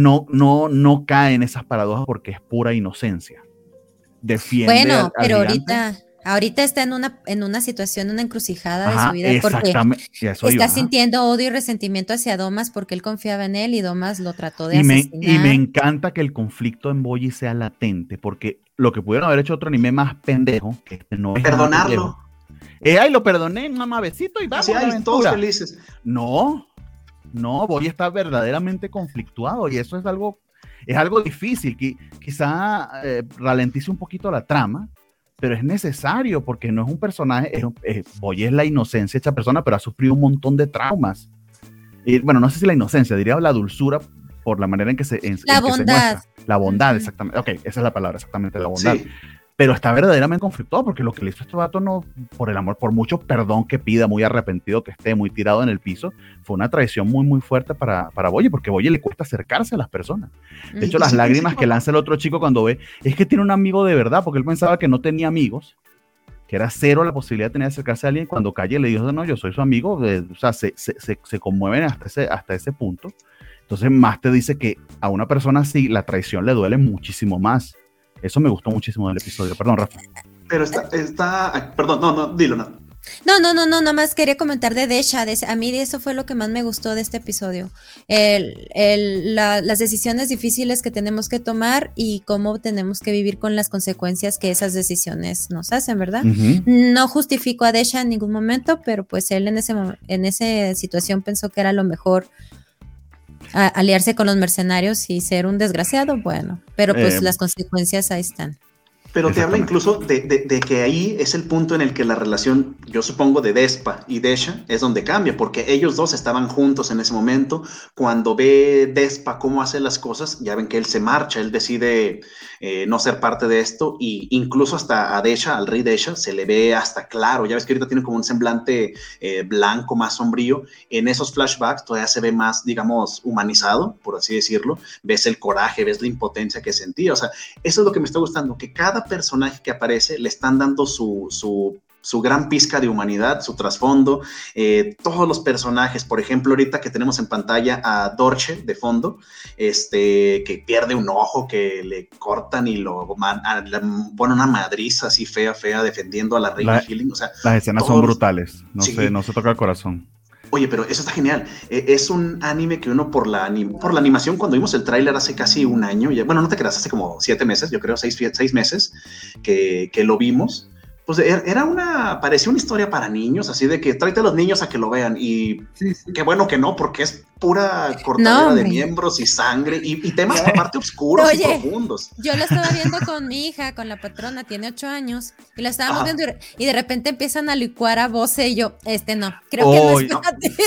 no cae en esas paradojas porque es pura inocencia. Defiende bueno, pero ahorita está en una situación, una encrucijada de su vida, porque está sintiendo odio y resentimiento hacia Domas porque él confiaba en él y Domas lo trató de asesinar. Y me encanta que el conflicto en Boji sea latente, porque lo que pudieron haber hecho otro anime más pendejo, que no es perdonarlo. Ay, lo perdoné, mamá, besito y vamos. Sí, todos felices. No, Boji está verdaderamente conflictuado y eso es algo difícil, que quizá ralentice un poquito la trama, pero es necesario porque no es un personaje, Boji es la inocencia hecha persona, pero ha sufrido un montón de traumas. Y bueno, no sé si la inocencia, diría la dulzura por la manera en que se muestra. La bondad, exactamente. Ok, esa es la palabra, exactamente, la bondad. Sí. Pero está verdaderamente conflictuado porque lo que le hizo este vato, no, por el amor, por mucho perdón que pida, muy arrepentido que esté, muy tirado en el piso, fue una traición muy, muy fuerte para Boji, porque a Boji le cuesta acercarse a las personas. De hecho, las lágrimas que lanza el otro chico cuando ve, es que tiene un amigo de verdad, porque él pensaba que no tenía amigos, que era cero la posibilidad de tener que acercarse a alguien. Cuando Calle le dijo, no, yo soy su amigo, o sea, se conmueven hasta ese punto. Entonces, más te dice que a una persona así, la traición le duele muchísimo más. Eso me gustó muchísimo del episodio. Perdón, Rafa. Pero perdón, no, dilo, no. No, nada más quería comentar de Desha. A mí eso fue lo que más me gustó de este episodio. Las decisiones difíciles que tenemos que tomar y cómo tenemos que vivir con las consecuencias que esas decisiones nos hacen, ¿verdad? Uh-huh. No justifico a Desha en ningún momento, pero pues él en esa situación pensó que era lo mejor aliarse con los mercenarios y ser un desgraciado, bueno, pero pues las consecuencias ahí están. Pero te habla incluso de que ahí es el punto en el que la relación, yo supongo, de Despa y Desha es donde cambia, porque ellos dos estaban juntos en ese momento. Cuando ve Despa cómo hace las cosas, ya ven que él se marcha, él decide no ser parte de esto, y incluso hasta a Desha, al rey Desha, se le ve hasta claro. Ya ves que ahorita tiene como un semblante blanco, más sombrío. En esos flashbacks todavía se ve más, digamos, humanizado, por así decirlo. Ves el coraje, ves la impotencia que sentía. O sea, eso es lo que me está gustando, que cada personaje que aparece le están dando su gran pizca de humanidad, su trasfondo. Todos los personajes, por ejemplo, ahorita que tenemos en pantalla a Dorche de fondo, que pierde un ojo, que le cortan y le ponen una madriza así fea, defendiendo a la reina Healing. O sea, las escenas son brutales, no se toca el corazón. Oye, pero eso está genial. Es un anime que uno por la animación, cuando vimos el tráiler hace casi un año, bueno, no te creas, hace como 7 meses, yo creo, 6 meses que lo vimos, pues parecía una historia para niños, así de que tráete a los niños a que lo vean, y qué bueno que no, porque es pura cortadera de miembros y sangre, y temas aparte oscuros y profundos. Yo lo estaba viendo con mi hija, con la patrona, tiene 8 años, y la estábamos viendo, y de repente empiezan a licuar a Bose, y yo, no, creo que no es para ti.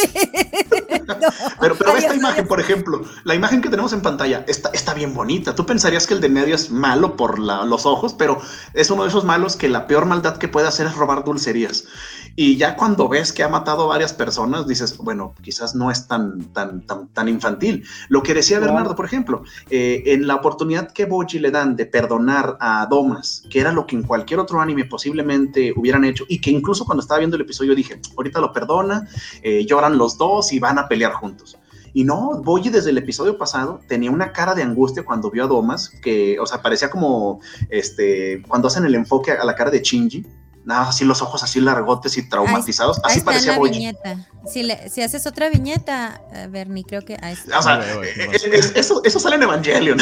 Pero esta imagen, por ejemplo, la imagen que tenemos en pantalla, está bien bonita. Tú pensarías que el de medio es malo por los ojos, pero es uno de esos malos que la peor maldad que puede hacer es robar dulcerías. Y ya cuando ves que ha matado a varias personas, dices, bueno, quizás no es tan infantil. Lo que decía Bernardo, por ejemplo, en la oportunidad que Boji le dan de perdonar a Domas, que era lo que en cualquier otro anime posiblemente hubieran hecho, y que incluso cuando estaba viendo el episodio dije, ahorita lo perdona, lloran los dos y van a pelear juntos. Y no, Boji desde el episodio pasado tenía una cara de angustia cuando vio a Domas, que, o sea, parecía como cuando hacen el enfoque a la cara de Shinji, nada, así los ojos así largotes y traumatizados, así parecía Boji. Viñeta. Si haces otra viñeta, Bernie, creo que o sea, eso sale en Evangelion.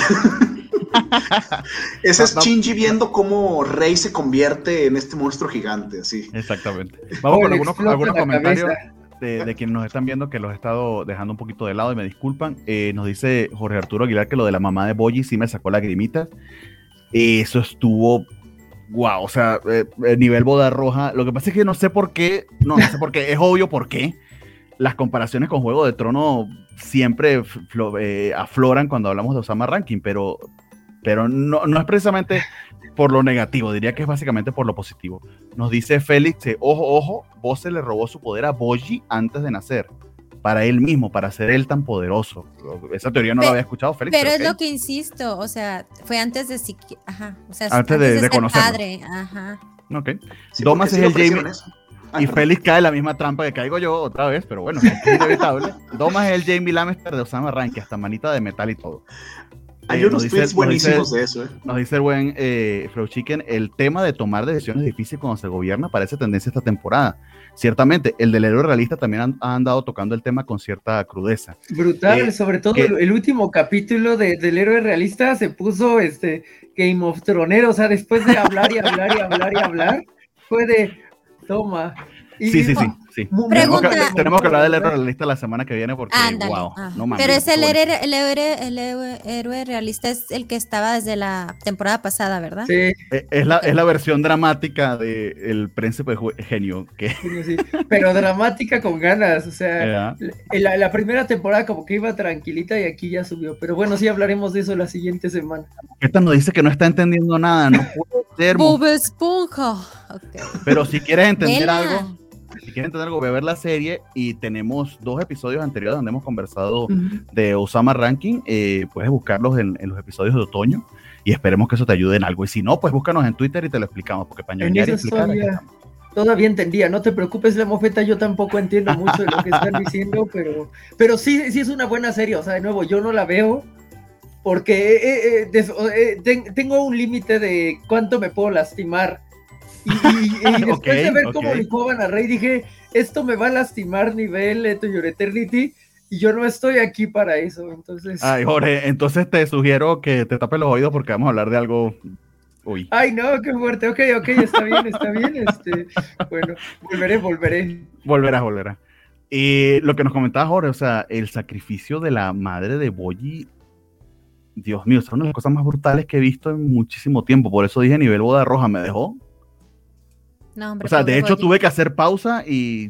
Ese es Shinji viendo cómo Rei se convierte en este monstruo gigante, así. Exactamente. Vamos con algunos comentarios. de quienes nos están viendo, que los he estado dejando un poquito de lado y me disculpan. Nos dice Jorge Arturo Aguilar que lo de la mamá de Boyi sí me sacó lagrimitas. Eso estuvo wow, o sea, nivel boda roja. Lo que pasa es que no sé por qué, no sé por qué, es obvio por qué. Las comparaciones con Juego de Tronos siempre afloran cuando hablamos de Osama Rankin, pero no es precisamente por lo negativo, diría que es básicamente por lo positivo. Nos dice Félix, ojo, Bose le robó su poder a Boyi antes de nacer, para él mismo, para ser él tan poderoso. Esa teoría no la había escuchado, Félix. Pero es lo que insisto, o sea, fue antes de antes de ser conocerlo. Padre, ajá. Ok. Sí, Domas es el Jamie. Y perdón. Félix cae en la misma trampa que caigo yo otra vez, pero bueno, es inevitable. Domas es el Jamie Lannister de Osama Rankin, hasta manita de metal y todo. Hay unos tweets buenísimos de eso, Nos dice el buen Flow Chicken, el tema de tomar decisiones difíciles cuando se gobierna parece tendencia esta temporada. Ciertamente, el del héroe realista también ha andado tocando el tema con cierta crudeza. Brutal, sobre todo el último capítulo del héroe realista se puso Game of Thronero, o sea, después de hablar y hablar y hablar y hablar, fue de toma. Sí. Pregunta. Tenemos que hablar del héroe realista la semana que viene porque, wow, no mames. Pero es el héroe realista, es el que estaba desde la temporada pasada, ¿verdad? Sí. Es la versión dramática del príncipe genio. Sí, pero dramática con ganas, o sea, la primera temporada como que iba tranquilita y aquí ya subió. Pero bueno, sí hablaremos de eso la siguiente semana. Esta nos dice que no está entendiendo nada, no puede ser. Bob Esponja. Okay. Pero si quieres entender algo, voy a ver la serie y tenemos 2 episodios anteriores donde hemos conversado de Osama Rankin. Puedes buscarlos en los episodios de otoño y esperemos que eso te ayude en algo. Y si no, pues búscanos en Twitter y te lo explicamos, porque para ñoñar y explicar todavía entendía, no te preocupes, la mofeta, yo tampoco entiendo mucho de lo que están diciendo, pero sí es una buena serie. O sea, de nuevo, yo no la veo porque tengo un límite de cuánto me puedo lastimar. Y después de ver cómo licuaban a Rey, dije, esto me va a lastimar nivel To Your Eternity, y yo no estoy aquí para eso, entonces... Ay, Jorge, entonces te sugiero que te tapes los oídos porque vamos a hablar de algo... Uy. Ay, no, qué fuerte, ok, está bien, bueno, volveré. Volverás. Y lo que nos comentaba Jorge, o sea, el sacrificio de la madre de Boyi, Dios mío, es una de las cosas más brutales que he visto en muchísimo tiempo, por eso dije nivel boda roja, me dejó. No, hombre, o sea, de hecho tuve que hacer pausa y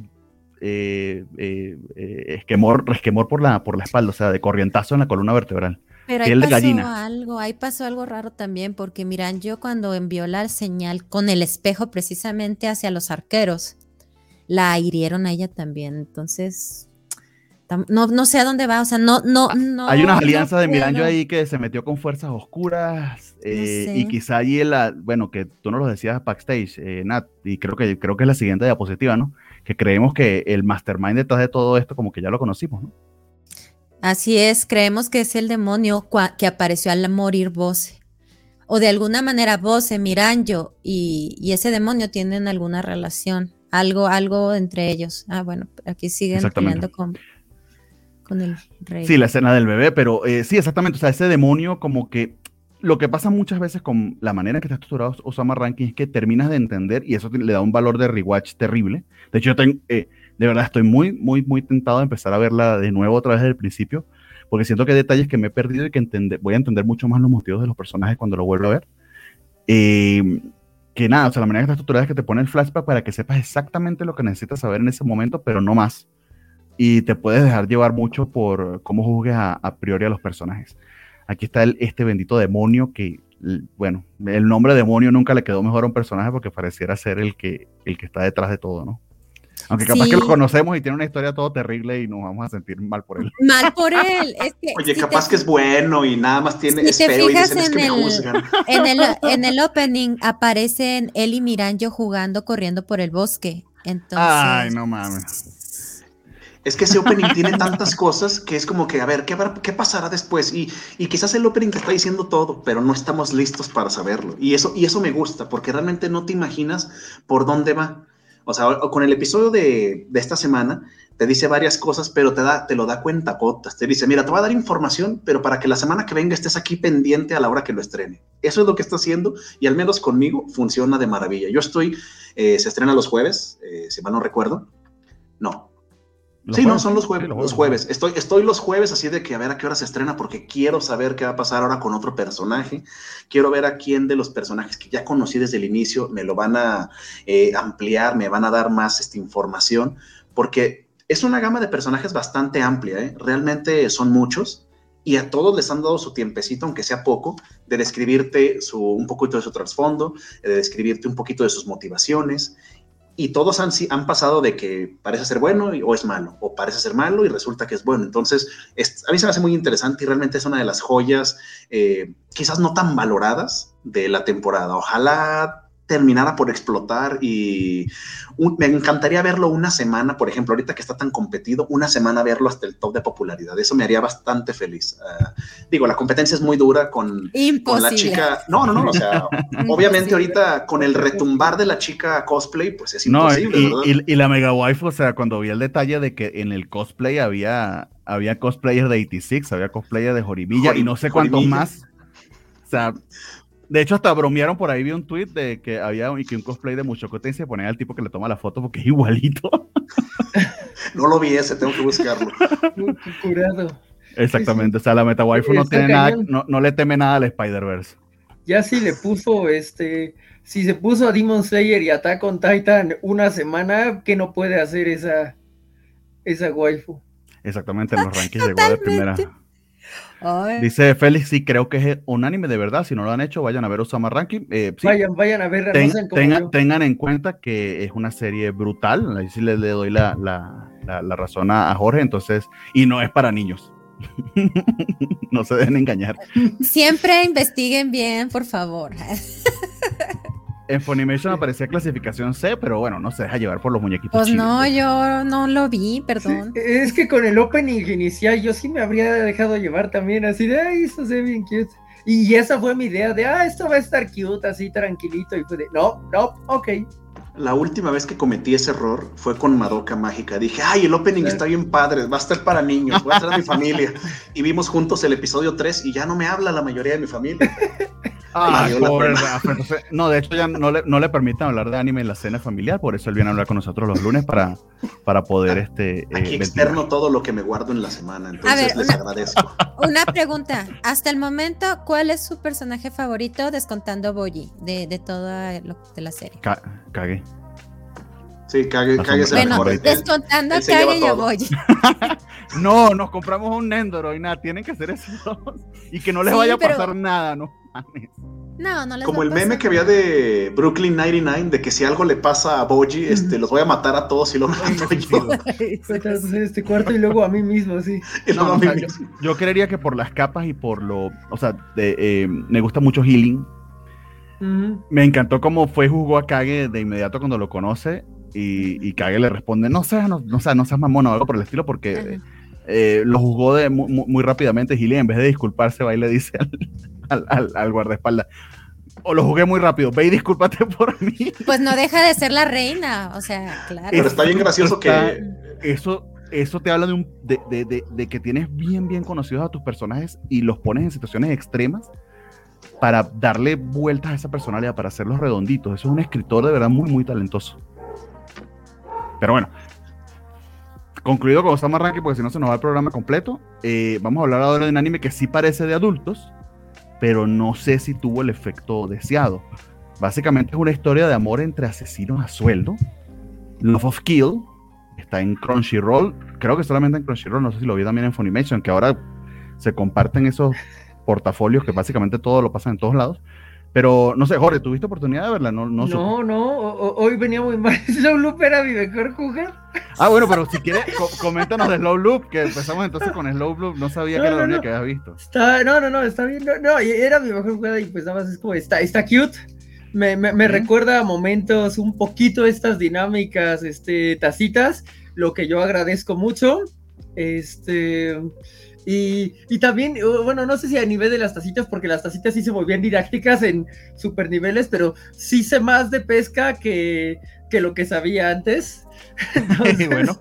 resquemor por la espalda, o sea, de corrientazo en la columna vertebral. Pero ahí pasó algo raro también, porque miran, yo cuando envió la señal con el espejo precisamente hacia los arqueros, la hirieron a ella también, entonces no sé a dónde va, o sea, no. Hay unas alianzas de Miranjo ahí que se metió con fuerzas oscuras, y quizá allí bueno, que tú nos lo decías backstage, Nat, y creo que es la siguiente diapositiva, ¿no? Que creemos que el mastermind detrás de todo esto como que ya lo conocimos, ¿no? Así es, creemos que es el demonio que apareció al morir Bose, o de alguna manera Bose, Miranjo y ese demonio tienen alguna relación, algo entre ellos. Bueno, aquí siguen peleando con el rey. Sí, la escena del bebé, pero sí, exactamente, o sea, ese demonio como que lo que pasa muchas veces con la manera en que está estructurado Osama Rankin es que terminas de entender y eso le da un valor de rewatch terrible. De hecho, yo de verdad estoy muy, muy, muy tentado de empezar a verla de nuevo otra vez desde el principio, porque siento que hay detalles que me he perdido y que voy a entender mucho más los motivos de los personajes cuando lo vuelvo a ver. Que nada, o sea, la manera que está estructurada es que te pone el flashback para que sepas exactamente lo que necesitas saber en ese momento, pero no más. Y te puedes dejar llevar mucho por cómo juzgues a priori a los personajes. Aquí está este bendito demonio que, bueno, el nombre demonio nunca le quedó mejor a un personaje porque pareciera ser el que está detrás de todo, ¿no? Aunque capaz que lo conocemos y tiene una historia todo terrible y nos vamos a sentir mal por él. Mal por él. Es que, oye, capaz que es bueno y nada más tiene es feo y dicen es que me juzgan. En el opening aparecen él y Miranjo jugando, corriendo por el bosque. Entonces... Ay, no mames. Es que ese opening tiene tantas cosas que es como que, a ver, ¿qué pasará después? Y quizás el opening te está diciendo todo, pero no estamos listos para saberlo. Y eso me gusta, porque realmente no te imaginas por dónde va. O sea, con el episodio de esta semana, te dice varias cosas, pero te lo da cuentagotas. Te dice, mira, te va a dar información, pero para que la semana que venga estés aquí pendiente a la hora que lo estrene. Eso es lo que está haciendo, y al menos conmigo funciona de maravilla. Yo se estrena los jueves, si mal no recuerdo. No. Sí, no, son los jueves. Los jueves. Estoy los jueves así de que a ver a qué hora se estrena porque quiero saber qué va a pasar ahora con otro personaje. Quiero ver a quién de los personajes que ya conocí desde el inicio me lo van a ampliar, me van a dar más información, porque es una gama de personajes bastante amplia, ¿eh? Realmente son muchos y a todos les han dado su tiempecito, aunque sea poco, de describirte un poquito de su trasfondo, de describirte un poquito de sus motivaciones. Y todos han pasado de que parece ser bueno o es malo, o parece ser malo y resulta que es bueno. Entonces, a mí se me hace muy interesante y realmente es una de las joyas quizás no tan valoradas de la temporada. Ojalá terminara por explotar y me encantaría verlo una semana, por ejemplo, ahorita que está tan competido, una semana verlo hasta el top de popularidad. Eso me haría bastante feliz. Digo, la competencia es muy dura con la chica. No, o sea, obviamente ahorita con el retumbar de la chica cosplay, pues es imposible, ¿verdad? Y la mega waifu, o sea, cuando vi el detalle de que en el cosplay había cosplayer de 86, había cosplayer de Jorimilla y no sé cuántos más. O sea, de hecho, hasta bromearon por ahí, vi un tweet de que había un cosplay de Mushoku y se ponía al tipo que le toma la foto porque es igualito. No lo vi ese, tengo que buscarlo. Curado. Exactamente, o sea, la meta waifu no tiene nada, no le teme nada al Spider-Verse. Ya si le puso, si se puso a Demon Slayer y Attack on Titan una semana, ¿qué no puede hacer esa waifu? Exactamente, en los rankings llegó de primera. Dice Félix, sí, creo que es un anime de verdad. Si no lo han hecho, vayan a ver Osama Ranking. Sí. Vayan a verla. Tengan en cuenta que es una serie brutal. Ahí sí le doy la razón a Jorge. Entonces, y no es para niños. No se dejen engañar. Siempre investiguen bien, por favor. En Funimation aparecía clasificación C, pero bueno, no se deja llevar por los muñequitos. Pues chidos. No, yo no lo vi, perdón. Sí, es que con el opening inicial yo sí me habría dejado llevar también, así de, ay, esto se ve bien cute. Y esa fue mi idea de, esto va a estar cute, así tranquilito. Y fue de, no, ok. La última vez que cometí ese error fue con Madoka Mágica. Dije, ay, el opening está bien padre, va a estar para niños, voy a traer a mi familia. Y vimos juntos el episodio 3 y ya no me habla la mayoría de mi familia. Pobre Rafa. Entonces, no, de hecho ya no le permiten hablar de anime en la cena familiar, por eso él viene a hablar con nosotros los lunes para poder aquí externo todo lo que me guardo en la semana, entonces les agradezco. Una pregunta, hasta el momento, ¿cuál es su personaje favorito descontando Boji de toda la serie? Kage. Sí, Kage es el mejor. Bueno, descontando a Kage y a Boji. No, nos compramos un Nendoro y nada, tienen que ser esos dos. Y que no les vaya a pasar nada, ¿no? No les como el meme que había de Brooklyn 99, de que si algo le pasa a Boji, los voy a matar a todos y lo mato yo. En este cuarto y luego a mí mismo, sí. Yo creería que por las capas y por o sea, me gusta mucho Healing. Me encantó cómo jugó a Kage de inmediato cuando lo conoce y Kage le responde, no seas mamón o algo por el estilo, porque lo jugó muy rápidamente. Healing, en vez de disculparse, va y le dice al guardaespaldas, o lo jugué muy rápido, ve y discúlpate por mí. Pues no deja de ser la reina, o sea, claro. Pero está bien gracioso que eso te habla de que tienes bien conocidos a tus personajes y los pones en situaciones extremas para darle vueltas a esa personalidad, para hacerlos redonditos. Eso es un escritor de verdad muy talentoso. Pero bueno, concluido con Osama Ranking, porque si no se nos va el programa completo. Vamos a hablar ahora de un anime que sí parece de adultos, pero no sé si tuvo el efecto deseado. Básicamente es una historia de amor entre asesinos a sueldo. Love of Kill está en Crunchyroll, creo que solamente en Crunchyroll, no sé si lo vi también en Funimation, que ahora se comparten esos portafolios que básicamente todo lo pasan en todos lados. Pero no sé, Jorge, ¿tuviste oportunidad de verla? No, hoy venía muy mal. Slow Loop era mi mejor jugar. Bueno, pero si quieres, coméntanos de Slow Loop, que empezamos entonces con Slow Loop. No sabía que era la única que habías visto. Está bien. No, era mi mejor jugada y pues nada más es como, está cute. Me recuerda a momentos un poquito estas dinámicas, tacitas, lo que yo agradezco mucho. Y también, bueno, no sé si a nivel de las tacitas, porque las tacitas sí se volvían didácticas en super niveles, pero sí sé más de pesca que lo que sabía antes. Entonces, bueno,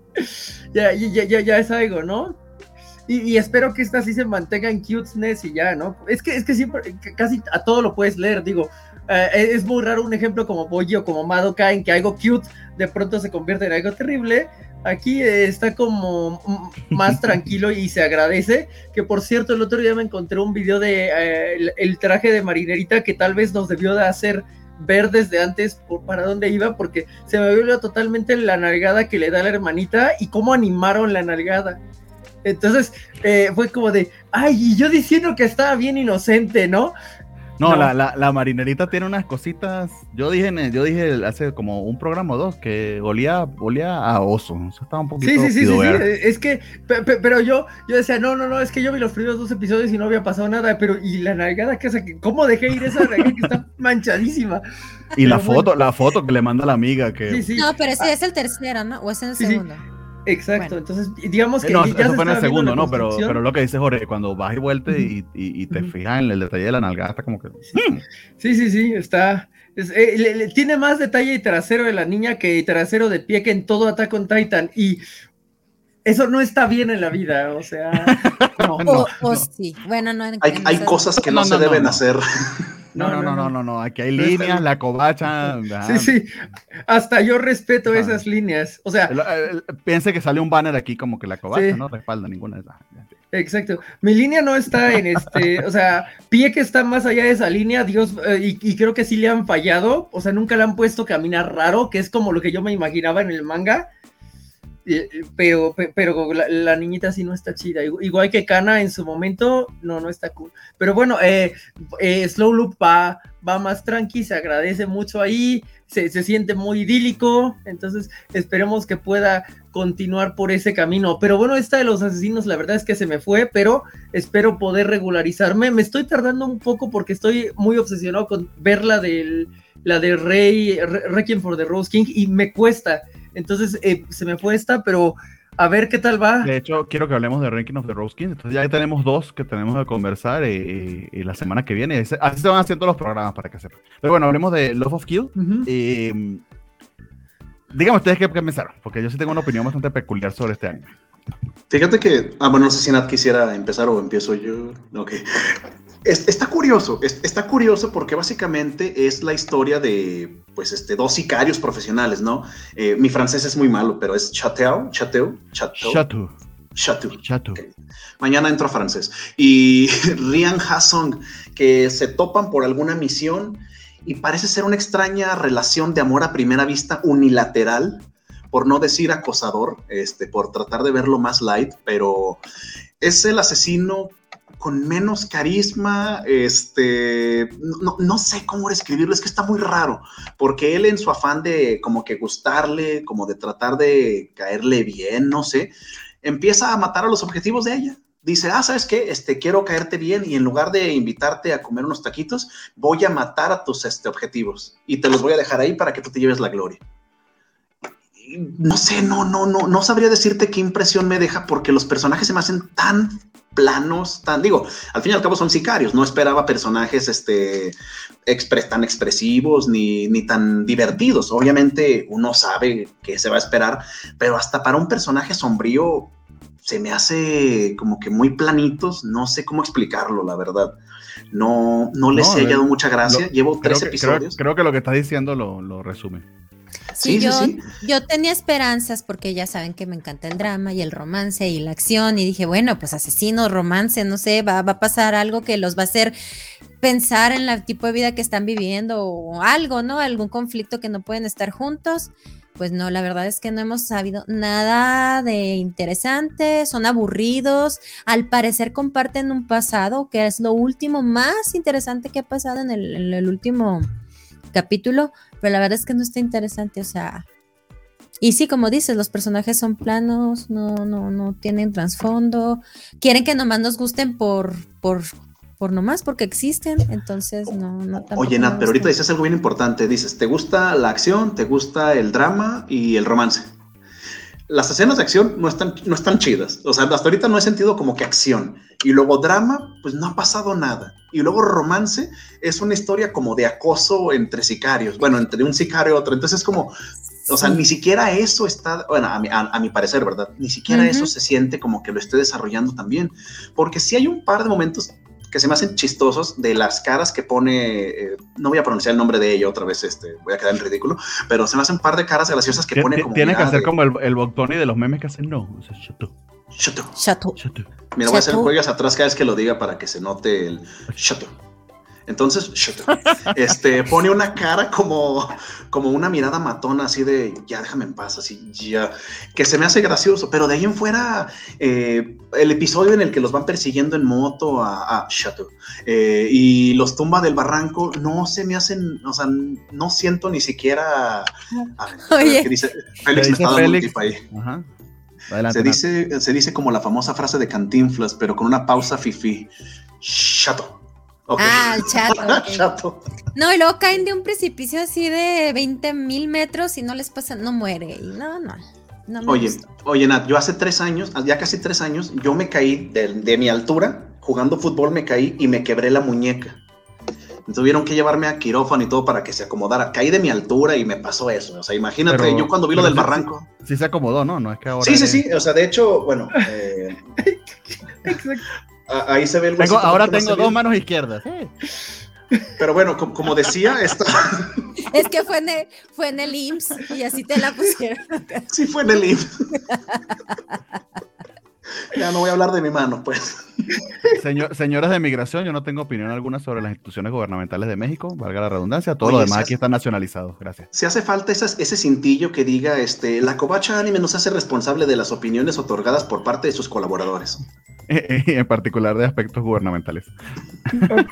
ya es algo, ¿no? Y espero que esta sí se mantenga en cuteness y ya, ¿no? Es que siempre, casi a todo lo puedes leer, digo. Es muy raro un ejemplo como Boji o como Madoka en que algo cute de pronto se convierte en algo terrible, Aquí está como más tranquilo y se agradece, que por cierto el otro día me encontré un video de el traje de marinerita que tal vez nos debió de hacer ver desde antes para dónde iba, porque se me vio totalmente la nalgada que le da la hermanita y cómo animaron la nalgada. Entonces fue como de, ay, y yo diciendo que estaba bien inocente, ¿no? No, la marinerita tiene unas cositas. Yo dije hace como un programa o dos que olía a oso. O sea, estaba un poquito. Sí. Es que, pero yo decía, no, es que yo vi los primeros 2 episodios y no había pasado nada. Pero, y la nalgada que hace, ¿cómo dejé ir esa nalgada que está manchadísima? Y la foto que le manda la amiga que. Sí. No, pero ese es el tercero, ¿no? O es en el segundo. Exacto, bueno. Entonces digamos que no, ya eso fue en el segundo, ¿no? Pero lo que dice Jorge, cuando vas y vueltas y te fijas en el detalle de la nalgada, está como que... Sí, está... tiene más detalle y trasero de la niña que trasero de pie que en todo Attack on Titan, y eso no está bien en la vida, o sea... No. Sí, bueno, no... Hay cosas que no se deben hacer. No, aquí hay líneas, la covacha. Sí, hasta yo respeto esas líneas. O sea, piense que sale un banner aquí como que la covacha no respalda ninguna de esas. Exacto. Mi línea no está en o sea, pie que está más allá de esa línea, Dios, y creo que sí le han fallado. O sea, nunca le han puesto caminar raro, que es como lo que yo me imaginaba en el manga. Pero la niñita sí no está chida, igual que Kana en su momento, no está cool, pero bueno, Slow Loop va más tranqui, se agradece mucho ahí, se siente muy idílico, entonces esperemos que pueda continuar por ese camino, pero bueno, esta de los asesinos la verdad es que se me fue, pero espero poder regularizarme, me estoy tardando un poco porque estoy muy obsesionado con ver la de Requiem for the Rose King y me cuesta. Entonces se me fue esta, pero a ver qué tal va. De hecho, quiero que hablemos de Ranking of the Rose King. Entonces ya tenemos 2 que tenemos que conversar la semana que viene. Así se van haciendo los programas para que sepan. Pero bueno, hablemos de Love of Kill. Díganme ustedes qué pensaron, porque yo sí tengo una opinión bastante peculiar sobre este anime. Fíjate que, bueno, no sé si Nat quisiera empezar o empiezo yo. Ok. Está curioso porque básicamente es la historia de, pues, 2 sicarios profesionales, ¿no? Mi francés es muy malo, pero es Chateau. Okay. Mañana entro a francés. Y Rian Ha-sung, que se topan por alguna misión y parece ser una extraña relación de amor a primera vista unilateral, por no decir acosador, por tratar de verlo más light, pero es el asesino con menos carisma, no sé cómo describirlo, es que está muy raro, porque él en su afán de como que gustarle, como de tratar de caerle bien, no sé, empieza a matar a los objetivos de ella. Dice, ¿sabes qué? Quiero caerte bien y en lugar de invitarte a comer unos taquitos, voy a matar a tus objetivos y te los voy a dejar ahí para que tú te lleves la gloria. No sé, no sabría decirte qué impresión me deja porque los personajes se me hacen tan planos, al fin y al cabo son sicarios, no esperaba personajes tan expresivos ni tan divertidos, obviamente uno sabe qué se va a esperar, pero hasta para un personaje sombrío se me hace como que muy planitos, no sé cómo explicarlo, la verdad, no les he hallado mucha gracia, llevo 3 episodios. Creo que lo que estás diciendo lo resume. Sí, yo tenía esperanzas porque ya saben que me encanta el drama y el romance y la acción y dije, bueno, pues asesino, romance, no sé, va a pasar algo que los va a hacer pensar en el tipo de vida que están viviendo o algo, ¿no? Algún conflicto que no pueden estar juntos. Pues no, la verdad es que no hemos sabido nada de interesante, son aburridos, al parecer comparten un pasado que es lo último más interesante que ha pasado en el último capítulo, pero la verdad es que no está interesante, o sea, y sí, como dices, los personajes son planos, no tienen trasfondo, quieren que nomás nos gusten por nomás porque existen, entonces no. Oye, Nat, pero ahorita dices algo bien importante, dices, ¿te gusta la acción, te gusta el drama y el romance? Las escenas de acción no están chidas, o sea, hasta ahorita no he sentido como que acción, y luego drama, pues no ha pasado nada, y luego romance es una historia como de acoso entre sicarios, bueno, entre un sicario y otro, entonces es como, o sea, ni siquiera eso está, bueno, a mi parecer, ¿verdad? Ni siquiera eso se siente como que lo esté desarrollando tan bien, porque sí hay un par de momentos que se me hacen chistosos de las caras que pone, no voy a pronunciar el nombre de ella otra vez, voy a quedar en ridículo, pero se me hacen un par de caras graciosas que pone como... Tienes que hacer como el Boctoni de los memes que hacen, no, o sea, Chato. Mira, voy a hacer juegas atrás cada vez que lo diga para que se note el chato. Entonces, pone una cara como una mirada matona, así de, ya déjame en paz, así, ya, que se me hace gracioso, pero de ahí en fuera, el episodio en el que los van persiguiendo en moto a Chateau, y los tumba del barranco, no se me hacen, o sea, no siento ni siquiera, a ver, ¿qué dice? Félix me está dando un tip ahí. Ajá. Adelante, se dice como la famosa frase de Cantinflas, pero con una pausa fifí, Chateau. Okay. Ah, el chato. Okay. Chato. No, y luego caen de un precipicio así de 20,000 metros y no les pasa, no muere. Y no me Oye, Nat, yo hace 3 años, ya casi 3 años, yo me caí de mi altura, jugando fútbol me caí y me quebré la muñeca. Tuvieron que llevarme a quirófano y todo para que se acomodara. Caí de mi altura y me pasó eso. O sea, imagínate, pero, yo cuando vi lo del barranco. Sí se acomodó, ¿no? No es que ahora. Sí. O sea, de hecho, bueno. Exacto. Ahí se ve el huesito. Ahora tengo 2 manos izquierdas. Pero bueno, como decía, es que fue en el IMSS y así te la pusieron. Sí, fue en el IMSS. Ya no voy a hablar de mi mano, pues. Señoras de migración, yo no tengo opinión alguna sobre las instituciones gubernamentales de México, valga la redundancia, todo lo demás aquí está nacionalizado, gracias. Si hace falta ese cintillo que diga, la Covacha Anime nos hace responsable de las opiniones otorgadas por parte de sus colaboradores. En particular de aspectos gubernamentales. Ok.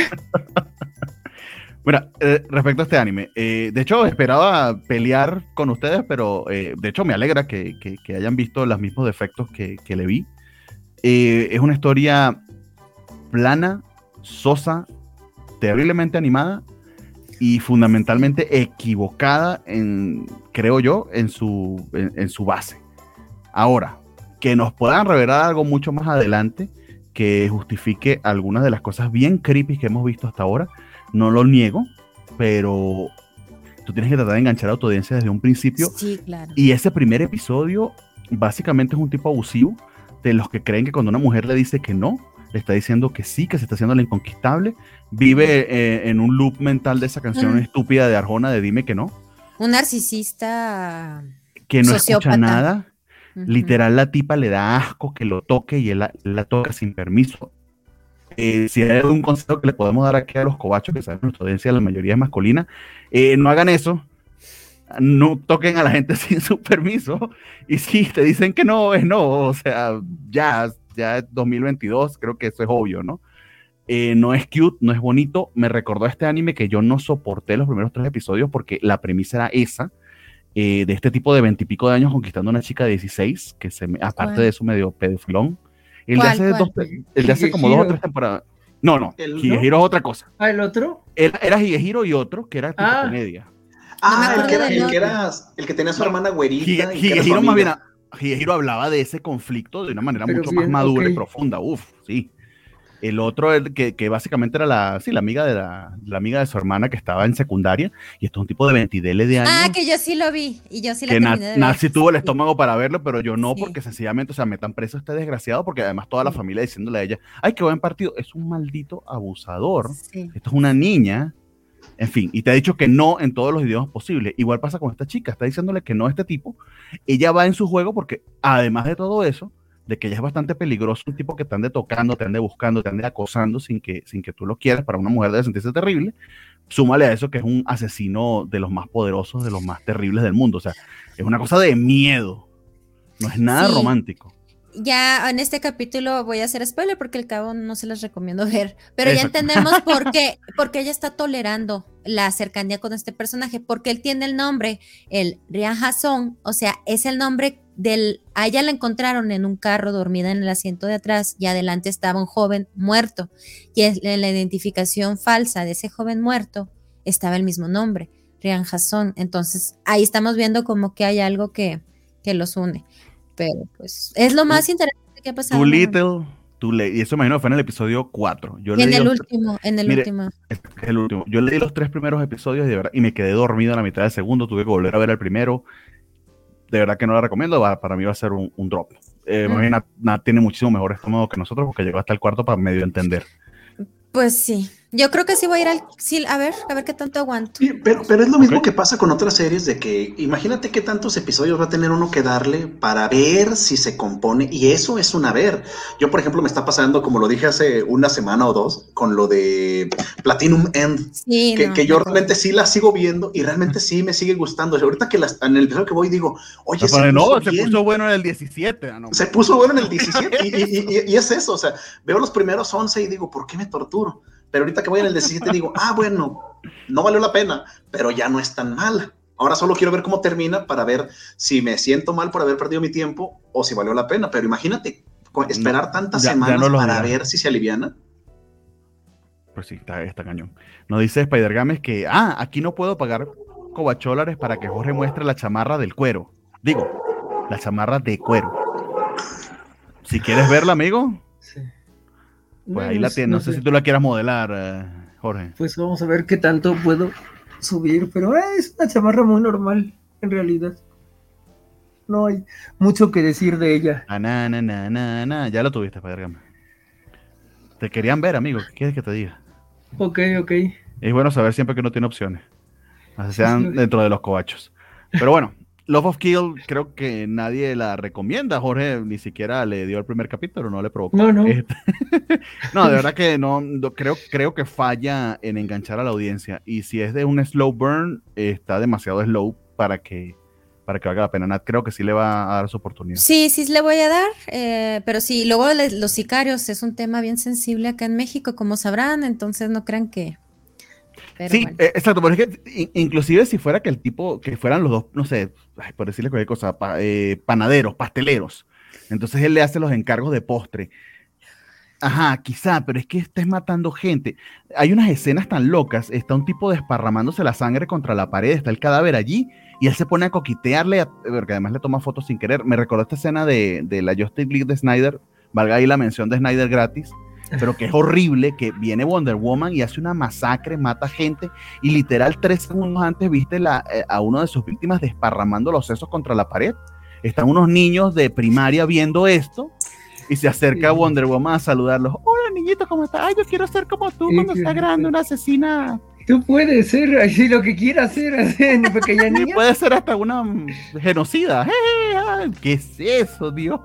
Mira, respecto a este anime, de hecho esperaba pelear con ustedes, pero de hecho me alegra que hayan visto los mismos defectos que le vi. Es una historia plana, sosa, terriblemente animada y fundamentalmente equivocada creo yo, en su base. Ahora, que nos puedan revelar algo mucho más adelante que justifique algunas de las cosas bien creepy que hemos visto hasta ahora, no lo niego, pero tú tienes que tratar de enganchar a tu audiencia desde un principio. Sí, claro. Y ese primer episodio básicamente es un tipo abusivo de los que creen que cuando una mujer le dice que no, le está diciendo que sí, que se está haciendo la inconquistable. Vive en un loop mental de esa canción estúpida de Arjona de Dime que no. Un narcisista que no sociópata. Escucha nada. Literal, la tipa le da asco que lo toque y él la toca sin permiso. Si hay algún consejo que le podemos dar aquí a los cobachos, que saben nuestra audiencia, la mayoría es masculina, no hagan eso, no toquen a la gente sin su permiso, y si te dicen que no, es no, o sea, ya es 2022, creo que eso es obvio, ¿no? No es cute, no es bonito, me recordó a este anime que yo no soporté los primeros 3 episodios porque la premisa era esa, de este tipo de 20 y pico de años conquistando a una chica de 16, que aparte de eso medio pedofilón. El de hace como 2 o 3 temporadas. No, Higehiro es otra cosa. ¿Ah, el otro? Era Higehiro y otro, que era tipo comedia. El que tenía a su hermana güerita. Higehiro más bien, Higehiro hablaba de ese conflicto de una manera mucho más madura y profunda. Sí. El otro, que básicamente era la amiga de la amiga de su hermana que estaba en secundaria, y esto es un tipo de 20 de años. Ah, que yo sí lo vi, y yo sí la terminé de ver. Nat sí tuvo el estómago para verlo, pero yo no, porque sencillamente, o sea, metan preso a este desgraciado, porque además toda la familia diciéndole a ella, ay, qué buen partido, es un maldito abusador, esto es una niña, en fin, y te ha dicho que no en todos los idiomas posibles. Igual pasa con esta chica, está diciéndole que no a este tipo, ella va en su juego porque además de todo eso, de que ella es bastante peligroso, un tipo que te ande tocando, te ande buscando, te ande acosando sin que tú lo quieras, para una mujer debe sentirse terrible. Súmale a eso que es un asesino de los más poderosos, de los más terribles del mundo, o sea, es una cosa de miedo, no es nada romántico. Ya en este capítulo voy a hacer spoiler porque al cabo no se los recomiendo ver, pero ya entendemos por qué ella está tolerando la cercanía con este personaje, porque él tiene el nombre, el Ryan Jason, o sea, es el nombre a ella la encontraron en un carro dormida en el asiento de atrás y adelante estaba un joven muerto, y en la identificación falsa de ese joven muerto estaba el mismo nombre, Ryan Jason. Entonces ahí estamos viendo como que hay algo que los une. Pero pues es lo más interesante que ha pasado. Too little, too late. Y eso imagino fue en el episodio 4. En el último. Es el último. Yo leí los 3 primeros episodios de verdad, y me quedé dormido a la mitad del segundo. Tuve que volver a ver el primero. De verdad que no la recomiendo. Para mí va a ser un drop. Nat tiene muchísimo mejor estómago que nosotros porque llegó hasta el 4 para medio entender. Pues sí, yo creo que sí voy a ir a ver qué tanto aguanto. Sí, pero es lo mismo que pasa con otras series de que imagínate qué tantos episodios va a tener uno que darle para ver si se compone, y eso es una ver. Yo, por ejemplo, me está pasando, como lo dije hace una semana o dos, con lo de Platinum End, Sí, que yo realmente sí la sigo viendo y realmente sí me sigue gustando. Ahorita que en el episodio que voy digo, oye, se puso bueno en el 17. Se puso bueno en el 17 y es eso, o sea, veo los primeros 11 y digo, ¿por qué me torturo? Pero ahorita que voy en el 17 digo, bueno, no valió la pena, pero ya no es tan mala. Ahora solo quiero ver cómo termina para ver si me siento mal por haber perdido mi tiempo o si valió la pena. Pero imagínate, esperar tantas semanas para ver si se aliviana. Pues sí, está cañón. Nos dice Spider-Games que, aquí no puedo pagar cobacholares para que Jorge muestre la chamarra del cuero. Digo, la chamarra de cuero. Si quieres verla, amigo, sí. Pues ahí la tienes. No sé si tú la quieras modelar, Jorge. Pues vamos a ver qué tanto puedo subir, pero es una chamarra muy normal, en realidad. No hay mucho que decir de ella. Ya lo tuviste, Spider-Games. Te querían ver, amigo. ¿Qué quieres que te diga? Ok. Es bueno saber siempre que no tiene opciones. Así sean dentro de los cobachos. Pero bueno, Love of Kill creo que nadie la recomienda. Jorge ni siquiera le dio el primer capítulo, no le provocó. No. No, de verdad que no creo que falla en enganchar a la audiencia. Y si es de un slow burn, está demasiado slow para que valga la pena. Nat creo que sí le va a dar su oportunidad. Sí le voy a dar, pero sí, luego los sicarios es un tema bien sensible acá en México, como sabrán, entonces no crean que... Pero sí, bueno. Exacto, pero es que inclusive si fuera que fueran los dos, no sé, por decirle cualquier cosa, panaderos, pasteleros, entonces él le hace los encargos de postre. Ajá, quizá, pero es que estés matando gente. Hay unas escenas tan locas, está un tipo desparramándose la sangre contra la pared, está el cadáver allí, y él se pone a coquetearle, porque además le toma fotos sin querer. Me recordó esta escena de la Justice League de Snyder, valga ahí la mención de Snyder gratis, pero que es horrible, que viene Wonder Woman y hace una masacre, mata gente, y literal 3 segundos antes viste a uno de sus víctimas desparramando los sesos contra la pared. Están unos niños de primaria viendo esto, y se acerca Wonder Woman a saludarlos. Hola, niñito, ¿cómo estás? Ay, yo quiero ser como tú cuando seas grande, una asesina. Tú puedes ser así lo que quieras ser, así, pequeña niña. Puede ser hasta una genocida. ¿Qué es eso, Dios?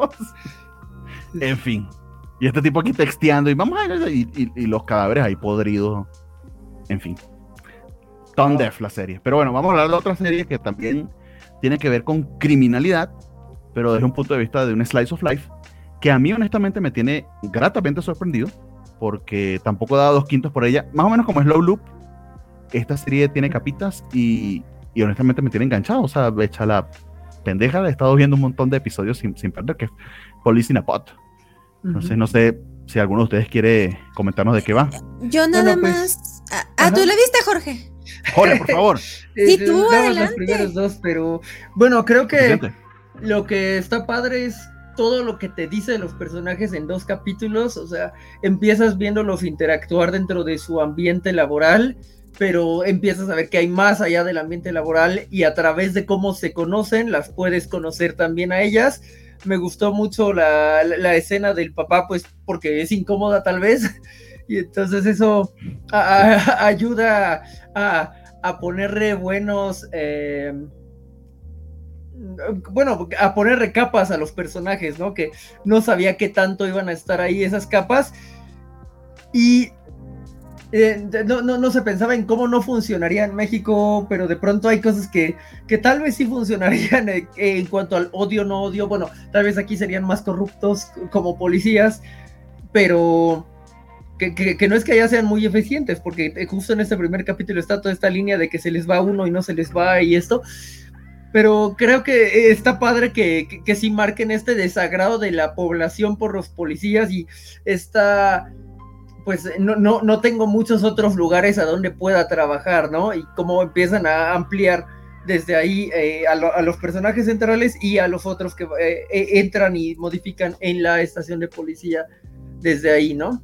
En fin. Y este tipo aquí texteando y vamos a ver, y los cadáveres ahí podridos. En fin. Tone Deaf la serie. Pero bueno, vamos a hablar de otra serie que también tiene que ver con criminalidad, pero desde un punto de vista de un slice of life, que a mí honestamente me tiene gratamente sorprendido, porque tampoco he dado 2 quintos por ella, más o menos como Slow Loop. Esta serie tiene capitas y honestamente me tiene enganchado, o sea, hecha la pendeja, he estado viendo un montón de episodios sin perder, que es Police in a Pot. Entonces no sé si alguno de ustedes quiere comentarnos de qué va. Yo nada más... ¿tú la viste, Jorge? Jorge, por favor. Sí, tú, adelante. Los primeros 2, pero bueno, creo que lo que está padre es todo lo que te dice de los personajes en 2 capítulos, o sea, empiezas viéndolos interactuar dentro de su ambiente laboral, pero empiezas a ver que hay más allá del ambiente laboral y a través de cómo se conocen, las puedes conocer también a ellas. Me gustó mucho la escena del papá, pues porque es incómoda tal vez, y entonces eso ayuda a ponerle a ponerle capas a los personajes, ¿no? Que no sabía qué tanto iban a estar ahí esas capas, y no se pensaba en cómo no funcionaría en México, pero de pronto hay cosas que tal vez sí funcionarían en cuanto al odio, no odio. Bueno, tal vez aquí serían más corruptos como policías, pero que no es que allá sean muy eficientes, porque justo en este primer capítulo está toda esta línea de que se les va uno y no se les va y esto, pero creo que está padre que sí marquen este desagrado de la población por los policías y esta... pues no tengo muchos otros lugares a donde pueda trabajar, ¿no? Y cómo empiezan a ampliar desde ahí a los personajes centrales y a los otros que entran y modifican en la estación de policía desde ahí, ¿no?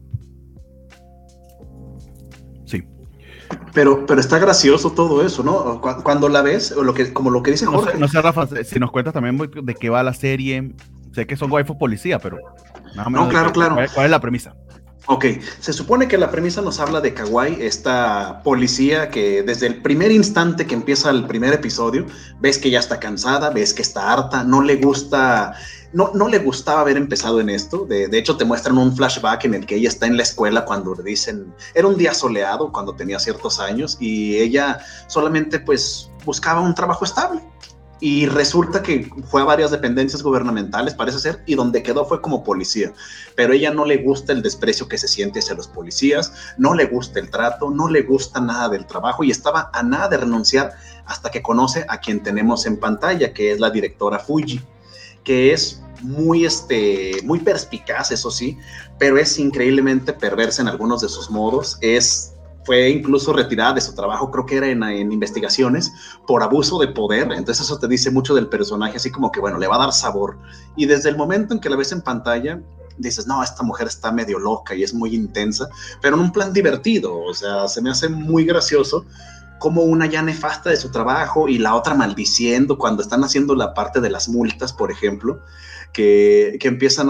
Sí. Pero está gracioso todo eso, ¿no? Cuando la ves, como lo que dice Jorge. No sé, Rafa, si nos cuentas también de qué va la serie. Sé que son waifus policía, pero... No, claro. ¿Cuál es la premisa? Ok, se supone que la premisa nos habla de Kawai, esta policía que desde el primer instante que empieza el primer episodio, ves que ya está cansada, ves que está harta, no le gusta, no le gustaba haber empezado en esto. De hecho, te muestran un flashback en el que ella está en la escuela cuando le dicen, era un día soleado cuando tenía ciertos años y ella solamente pues buscaba un trabajo estable. Y resulta que fue a varias dependencias gubernamentales, parece ser, y donde quedó fue como policía. Pero ella no le gusta el desprecio que se siente hacia los policías, no le gusta el trato, no le gusta nada del trabajo y estaba a nada de renunciar hasta que conoce a quien tenemos en pantalla, que es la directora Fuji, que es muy perspicaz, eso sí, pero es increíblemente perversa en algunos de sus modos. Fue incluso retirada de su trabajo, creo que era en investigaciones, por abuso de poder. Entonces eso te dice mucho del personaje, así como que, bueno, le va a dar sabor. Y desde el momento en que la ves en pantalla, dices, no, esta mujer está medio loca y es muy intensa, pero en un plan divertido. O sea, se me hace muy gracioso como una ya nefasta de su trabajo y la otra maldiciendo cuando están haciendo la parte de las multas, por ejemplo, que empiezan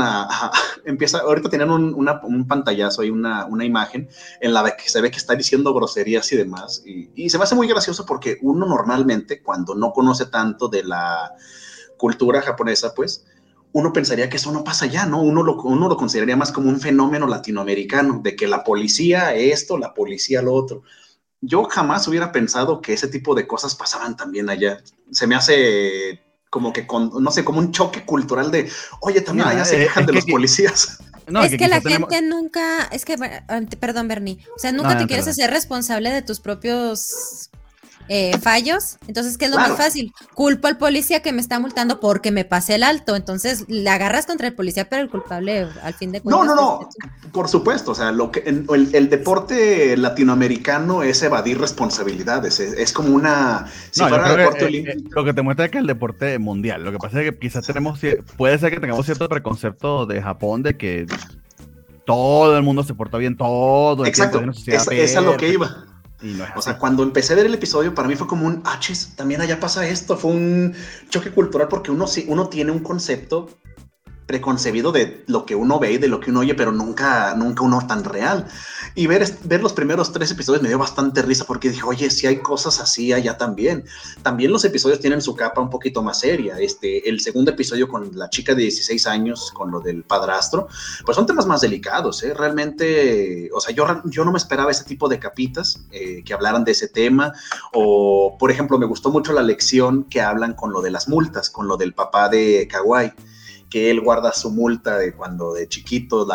ahorita tienen un pantallazo, hay una imagen en la que se ve que está diciendo groserías y demás, y se me hace muy gracioso porque uno normalmente, cuando no conoce tanto de la cultura japonesa, pues, uno pensaría que eso no pasa allá, ¿no? Uno lo consideraría más como un fenómeno latinoamericano, de que la policía esto, la policía lo otro. Yo jamás hubiera pensado que ese tipo de cosas pasaban también allá. Se me hace como que, no sé, como un choque cultural de, oye, también allá se quejan de los policías. No, es que la gente nunca, perdón, Bernie, o sea, nunca te quieres hacer responsable de tus propios fallos. Entonces, ¿qué es lo más fácil? Culpo al policía que me está multando porque me pasé el alto. Entonces, la agarras contra el policía, pero el culpable, al fin de cuentas. No, por supuesto. O sea, el deporte latinoamericano es evadir responsabilidades. Es como una. Si fuera deporte olímpico. Lo que te muestra es que el deporte mundial. Lo que pasa es que quizás puede ser que tengamos cierto preconcepto de Japón de que todo el mundo se porta bien, todo. Exacto, es a lo que iba. No, o sea, cuando empecé a ver el episodio, para mí fue como un, también allá pasa esto. Fue un choque cultural porque uno tiene un concepto preconcebido de lo que uno ve y de lo que uno oye, pero nunca uno tan real. Y ver los primeros 3 episodios me dio bastante risa porque dije, oye, si hay cosas así allá también. También los episodios tienen su capa un poquito más seria. El segundo episodio con la chica de 16 años, con lo del padrastro, pues son temas más delicados, ¿eh? Realmente, o sea, yo no me esperaba ese tipo de capitas que hablaran de ese tema. O, por ejemplo, me gustó mucho la lección que hablan con lo de las multas, con lo del papá de Kawai, que él guarda su multa de cuando de chiquito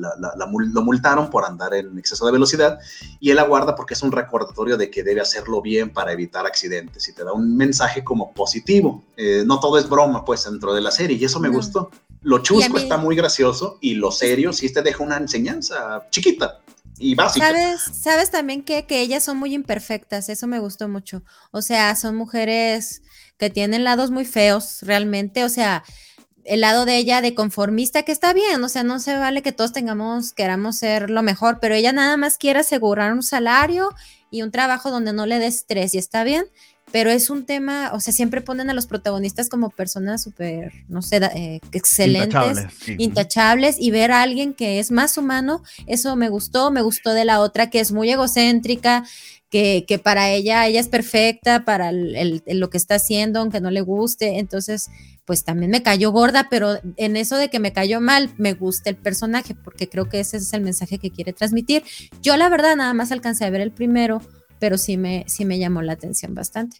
lo multaron por andar en exceso de velocidad, y él la guarda porque es un recordatorio de que debe hacerlo bien para evitar accidentes, y te da un mensaje como positivo. No todo es broma, pues, dentro de la serie, y eso me gustó. Lo chusco está muy gracioso, y lo serio sí te deja una enseñanza chiquita y básica. ¿Sabes también que ellas son muy imperfectas? Eso me gustó mucho. O sea, son mujeres que tienen lados muy feos, realmente. O sea, el lado de ella de conformista, que está bien, o sea, no se vale que todos queramos ser lo mejor, pero ella nada más quiere asegurar un salario y un trabajo donde no le dé estrés, y está bien, pero es un tema, o sea, siempre ponen a los protagonistas como personas súper, no sé, excelentes, intachables, y ver a alguien que es más humano, eso me gustó de la otra que es muy egocéntrica, que para ella es perfecta para lo que está haciendo, aunque no le guste. Entonces, pues también me cayó gorda, pero en eso de que me cayó mal, me gusta el personaje, porque creo que ese es el mensaje que quiere transmitir. Yo, la verdad, nada más alcancé a ver el primero, pero sí me llamó la atención bastante.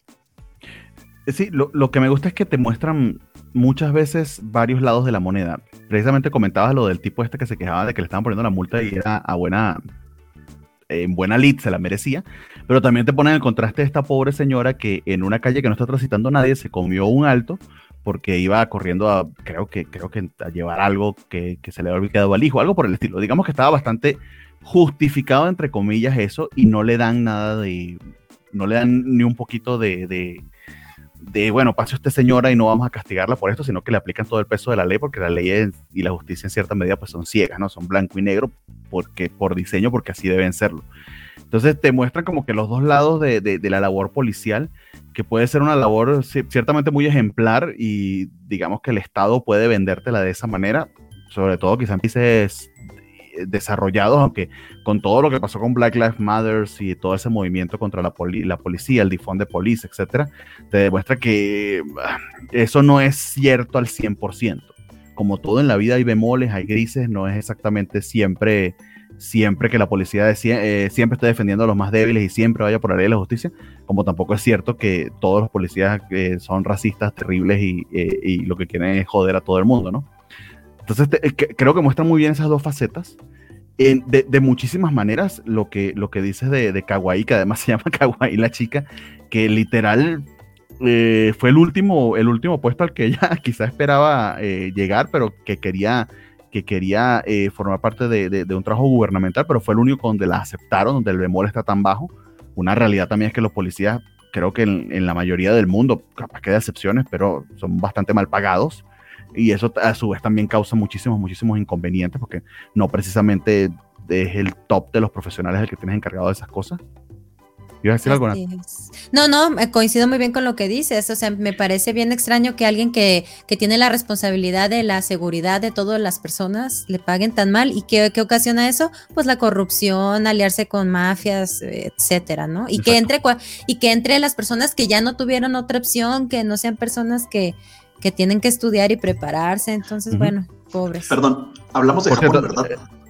Sí, lo que me gusta es que te muestran muchas veces varios lados de la moneda. Precisamente comentabas lo del tipo que se quejaba de que le estaban poniendo la multa y era en buena lid, se la merecía, pero también te ponen el contraste de esta pobre señora que en una calle que no está transitando nadie se comió un alto porque iba corriendo creo que a llevar algo que se le había olvidado al hijo, algo por el estilo. Digamos que estaba bastante justificado, entre comillas, eso, y no le dan ni un poquito de bueno, pase usted, señora, y no vamos a castigarla por esto, sino que le aplican todo el peso de la ley, porque la ley y la justicia en cierta medida pues son ciegas, ¿no? Son blanco y negro por diseño, porque así deben serlo. Entonces te muestran como que los dos lados de la labor policial, que puede ser una labor ciertamente muy ejemplar, y digamos que el Estado puede vendértela de esa manera, sobre todo quizás dices desarrollados, aunque con todo lo que pasó con Black Lives Matter y todo ese movimiento contra la policía, el defund de police, etcétera, te demuestra que eso no es cierto al 100%. Como todo en la vida hay bemoles, hay grises, no es exactamente siempre que la policía siempre esté defendiendo a los más débiles y siempre vaya por la ley de la justicia, como tampoco es cierto que todos los policías son racistas, terribles y lo que quieren es joder a todo el mundo, ¿no? Entonces creo que muestra muy bien esas dos facetas. De muchísimas maneras, lo que dices de Kawaii, que además se llama Kawaii la chica, que literal fue el último puesto al que ella quizá esperaba llegar, pero que quería formar parte de un trabajo gubernamental, pero fue el único donde la aceptaron, donde el bemol está tan bajo. Una realidad también es que los policías, creo que en la mayoría del mundo, capaz que hay excepciones, pero son bastante mal pagados, y eso a su vez también causa muchísimos inconvenientes, porque no precisamente es el top de los profesionales el que tienes encargado de esas cosas. ¿Ibas a decir algo, Nat? No, coincido muy bien con lo que dices. O sea, me parece bien extraño que alguien que tiene la responsabilidad de la seguridad de todas las personas le paguen tan mal. ¿Y qué ocasiona eso? Pues la corrupción, aliarse con mafias, etcétera, ¿no? Y que entre las personas que ya no tuvieron otra opción, que no sean personas que tienen que estudiar y prepararse. Entonces, bueno, pobres. Perdón, hablamos de Japón, ¿verdad?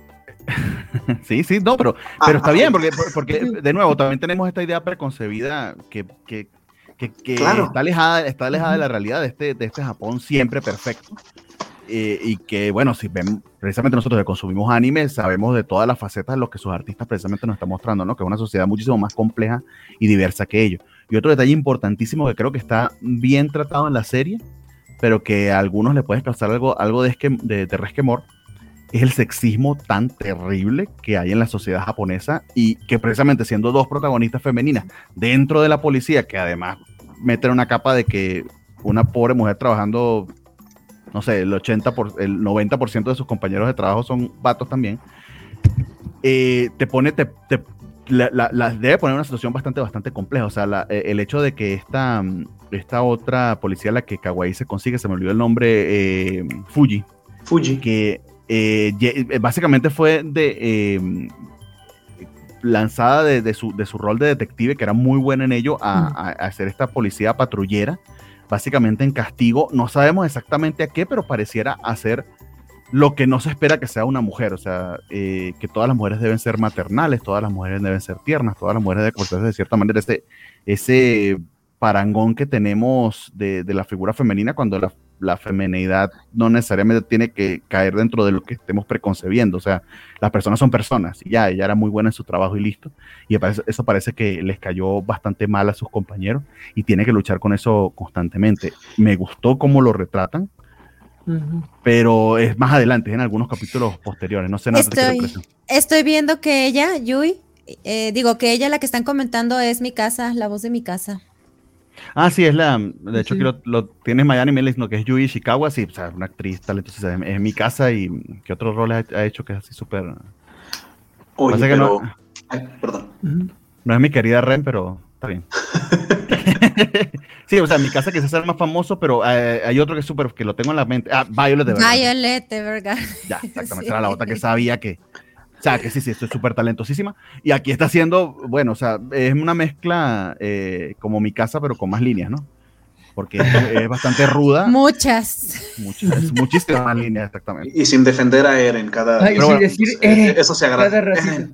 Sí, no, pero está bien, porque de nuevo también tenemos esta idea preconcebida que claro, está alejada de la realidad de este Japón siempre perfecto, y que bueno, si ven, precisamente nosotros que consumimos anime sabemos de todas las facetas de lo que sus artistas precisamente nos están mostrando, ¿no? Que es una sociedad muchísimo más compleja y diversa que ellos. Y otro detalle importantísimo que creo que está bien tratado en la serie, pero que a algunos le puede causar algo de resquemor, es el sexismo tan terrible que hay en la sociedad japonesa, y que precisamente siendo dos protagonistas femeninas dentro de la policía, que además meten una capa de que una pobre mujer trabajando, no sé, el 90% de sus compañeros de trabajo son vatos también, las debe poner en una situación bastante compleja. O sea, el hecho de que esta otra policía, la que Kawaii se consigue, se me olvidó el nombre, Fuji, que básicamente fue lanzada de su rol de detective, que era muy buena en ello, a hacer esta policía patrullera, básicamente en castigo. No sabemos exactamente a qué, pero pareciera hacer lo que no se espera que sea una mujer. O sea, que todas las mujeres deben ser maternales, todas las mujeres deben ser tiernas, todas las mujeres deben comportarse de cierta manera. Ese parangón que tenemos de la figura femenina, cuando la feminidad no necesariamente tiene que caer dentro de lo que estemos preconcebiendo. O sea, las personas son personas, y ya, ella era muy buena en su trabajo y listo, y eso parece que les cayó bastante mal a sus compañeros, y tiene que luchar con eso constantemente. Me gustó cómo lo retratan, pero es más adelante, en algunos capítulos posteriores. No sé nada. Estoy viendo que ella, la que están comentando es Mi Casa, la voz de Mi Casa. Ah, sí, de hecho, que lo tienes Miami Melis, ¿no? Que es Yui Ishikawa, sí, o sea, una actriz talentosa, es Mi Casa. ¿Y qué otros roles ha hecho que es así súper? Oye, pero... perdón. No es mi querida Ren, pero está bien. Sí, o sea, Mi Casa quizás es el más famoso, pero hay otro que es súper, que lo tengo en la mente. Violet Evergarden. Violet Evergarden. Ya, exactamente, era la otra que sabía que... O sea, que sí, esto es súper talentosísima. Y aquí está haciendo, bueno, o sea, es una mezcla como Mi Casa, pero con más líneas, ¿no? Porque es bastante ruda. Muchísimas más líneas, exactamente. Y sin defender a Eren cada... Ay, sin decir eso se agradece.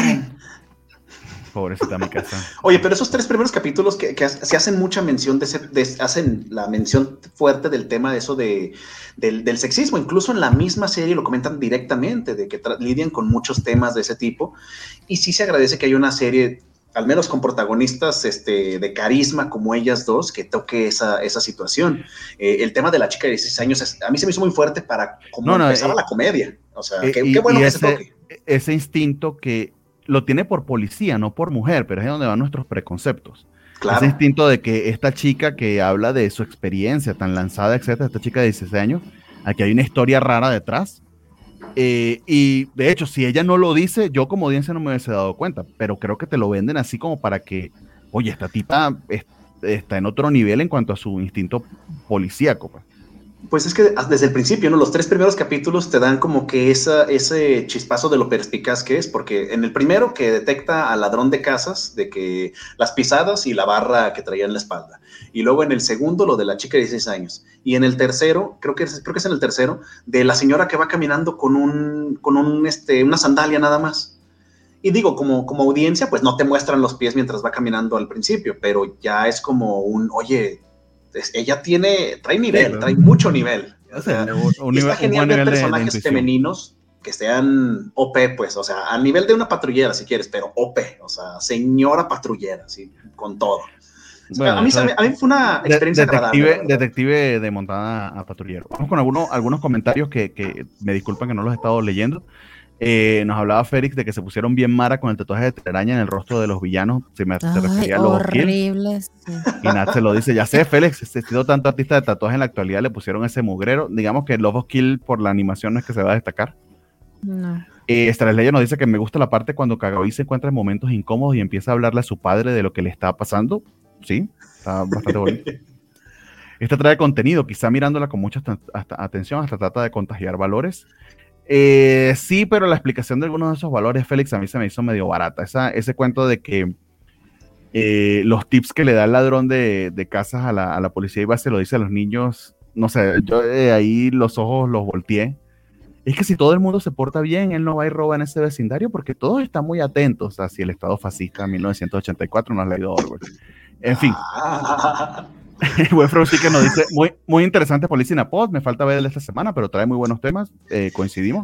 Pobrecita Mi Casa. Oye, pero esos 3 primeros capítulos que se hacen mucha mención hacen la mención fuerte del tema de eso del sexismo. Incluso en la misma serie lo comentan directamente, de que lidian con muchos temas de ese tipo. Y sí se agradece que haya una serie, al menos con protagonistas de carisma como ellas dos, que toque esa situación. El tema de la chica de 16 años, a mí se me hizo muy fuerte para cómo empezaba la comedia. O sea, qué bueno que se toque. Ese instinto que lo tiene por policía, no por mujer, pero es ahí donde van nuestros preconceptos. Claro. Ese instinto de que esta chica que habla de su experiencia tan lanzada, etcétera, esta chica de 16 años, aquí hay una historia rara detrás. Y de hecho, si ella no lo dice, yo como audiencia no me hubiese dado cuenta, pero creo que te lo venden así como para que, oye, esta tipa está en otro nivel en cuanto a su instinto policíaco. Pues. Pues es que desde el principio, ¿no? Los 3 primeros capítulos te dan como que ese chispazo de lo perspicaz que es, porque en el primero que detecta al ladrón de casas, de que las pisadas y la barra que traía en la espalda. Y luego en el segundo, lo de la chica de 16 años. Y en el tercero, creo que es en el tercero, de la señora que va caminando con una sandalia nada más. Y digo, como audiencia, pues no te muestran los pies mientras va caminando al principio, pero ya es como oye, ella trae nivel, trae mucho nivel. O sea, está genial ver personajes femeninos que sean OP, pues, o sea, a nivel de una patrullera, si quieres, pero OP, o sea, señora patrullera, sí, con todo. Bueno, a mí fue una experiencia agradable. Detective de montada a patrullero. Vamos con algunos comentarios que me disculpan que no los he estado leyendo. Nos hablaba Félix de que se pusieron bien mara con el tatuaje de telaraña en el rostro de los villanos. Se refería a los horribles. Sí. Y Nat se lo dice, ya sé, Félix, existido tanto artista de tatuaje en la actualidad, le pusieron ese mugrero. Digamos que Love of Kill por la animación no es que se va a destacar. No. Estrella nos dice que me gusta la parte cuando Kagaoui se encuentra en momentos incómodos y empieza a hablarle a su padre de lo que le está pasando. Sí, está bastante bonito. Esta trae contenido, quizá mirándola con mucha atención, hasta trata de contagiar valores. Sí, pero la explicación de algunos de esos valores, Félix, a mí se me hizo medio barata. Ese cuento de que los tips que le da el ladrón de casas a la policía y se lo dice a los niños, no sé, yo ahí los ojos los volteé. Es que si todo el mundo se porta bien, él no va y roba en ese vecindario porque todos están muy atentos a si el Estado fascista en 1984 no has leído Orwell. En fin. Wefro sí que nos dice, muy interesante Police in a Pod, me falta verla esta semana, pero trae muy buenos temas, coincidimos.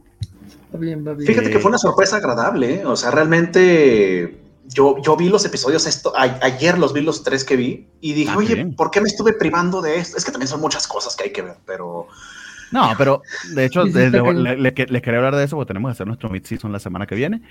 Va bien. Fíjate que fue una sorpresa agradable, ¿eh? O sea, realmente yo vi los episodios, ayer los vi los 3 que vi, y dije, oye, bien. ¿Por qué me estuve privando de esto? Es que también son muchas cosas que hay que ver, pero... No, pero de hecho les quería hablar de eso porque tenemos que hacer nuestro mid-season la semana que viene.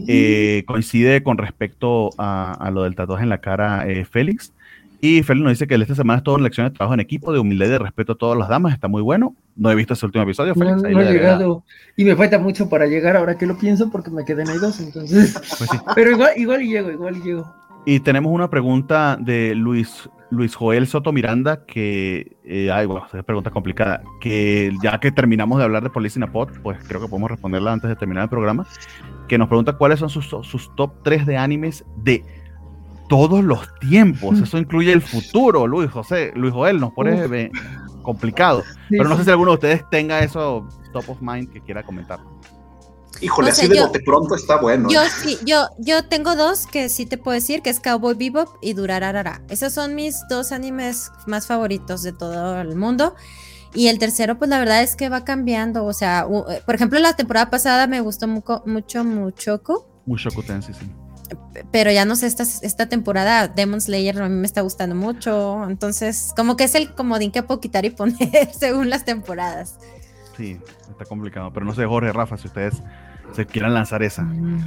Coincide con respecto a lo del tatuaje en la cara, Félix. Y Félix nos dice que esta semana es todo lección de trabajo en equipo, de humildad y de respeto a todas las damas. Está muy bueno. No he visto ese último episodio, Félix. No he llegado. Y me falta mucho para llegar ahora que lo pienso porque me quedé en el 2, entonces... Pues sí. Pero igual llego. Y tenemos una pregunta de Luis Joel Soto Miranda, que, es pregunta complicada, que ya que terminamos de hablar de Police in a Pod, pues creo que podemos responderla antes de terminar el programa, que nos pregunta cuáles son sus top 3 de animes de todos los tiempos. Eso incluye el futuro, Luis Joel, nos pone complicado, pero no sé si alguno de ustedes tenga eso top of mind que quiera comentar. Híjole, así de bote pronto está bueno. Yo tengo 2 que sí te puedo decir, que es Cowboy Bebop y Durarara. Esos son mis 2 animes más favoritos de todo el mundo. Y el tercero, pues la verdad es que va cambiando. O sea, por ejemplo, la temporada pasada me gustó mucho Mushoku. Mushoku Tensei, sí. Pero ya no sé, esta temporada Demon Slayer a mí me está gustando mucho. Entonces, como que es el comodín que puedo quitar y poner según las temporadas. Sí, está complicado. Pero no sé, Jorge, Rafa, si ustedes se quieran lanzar esa.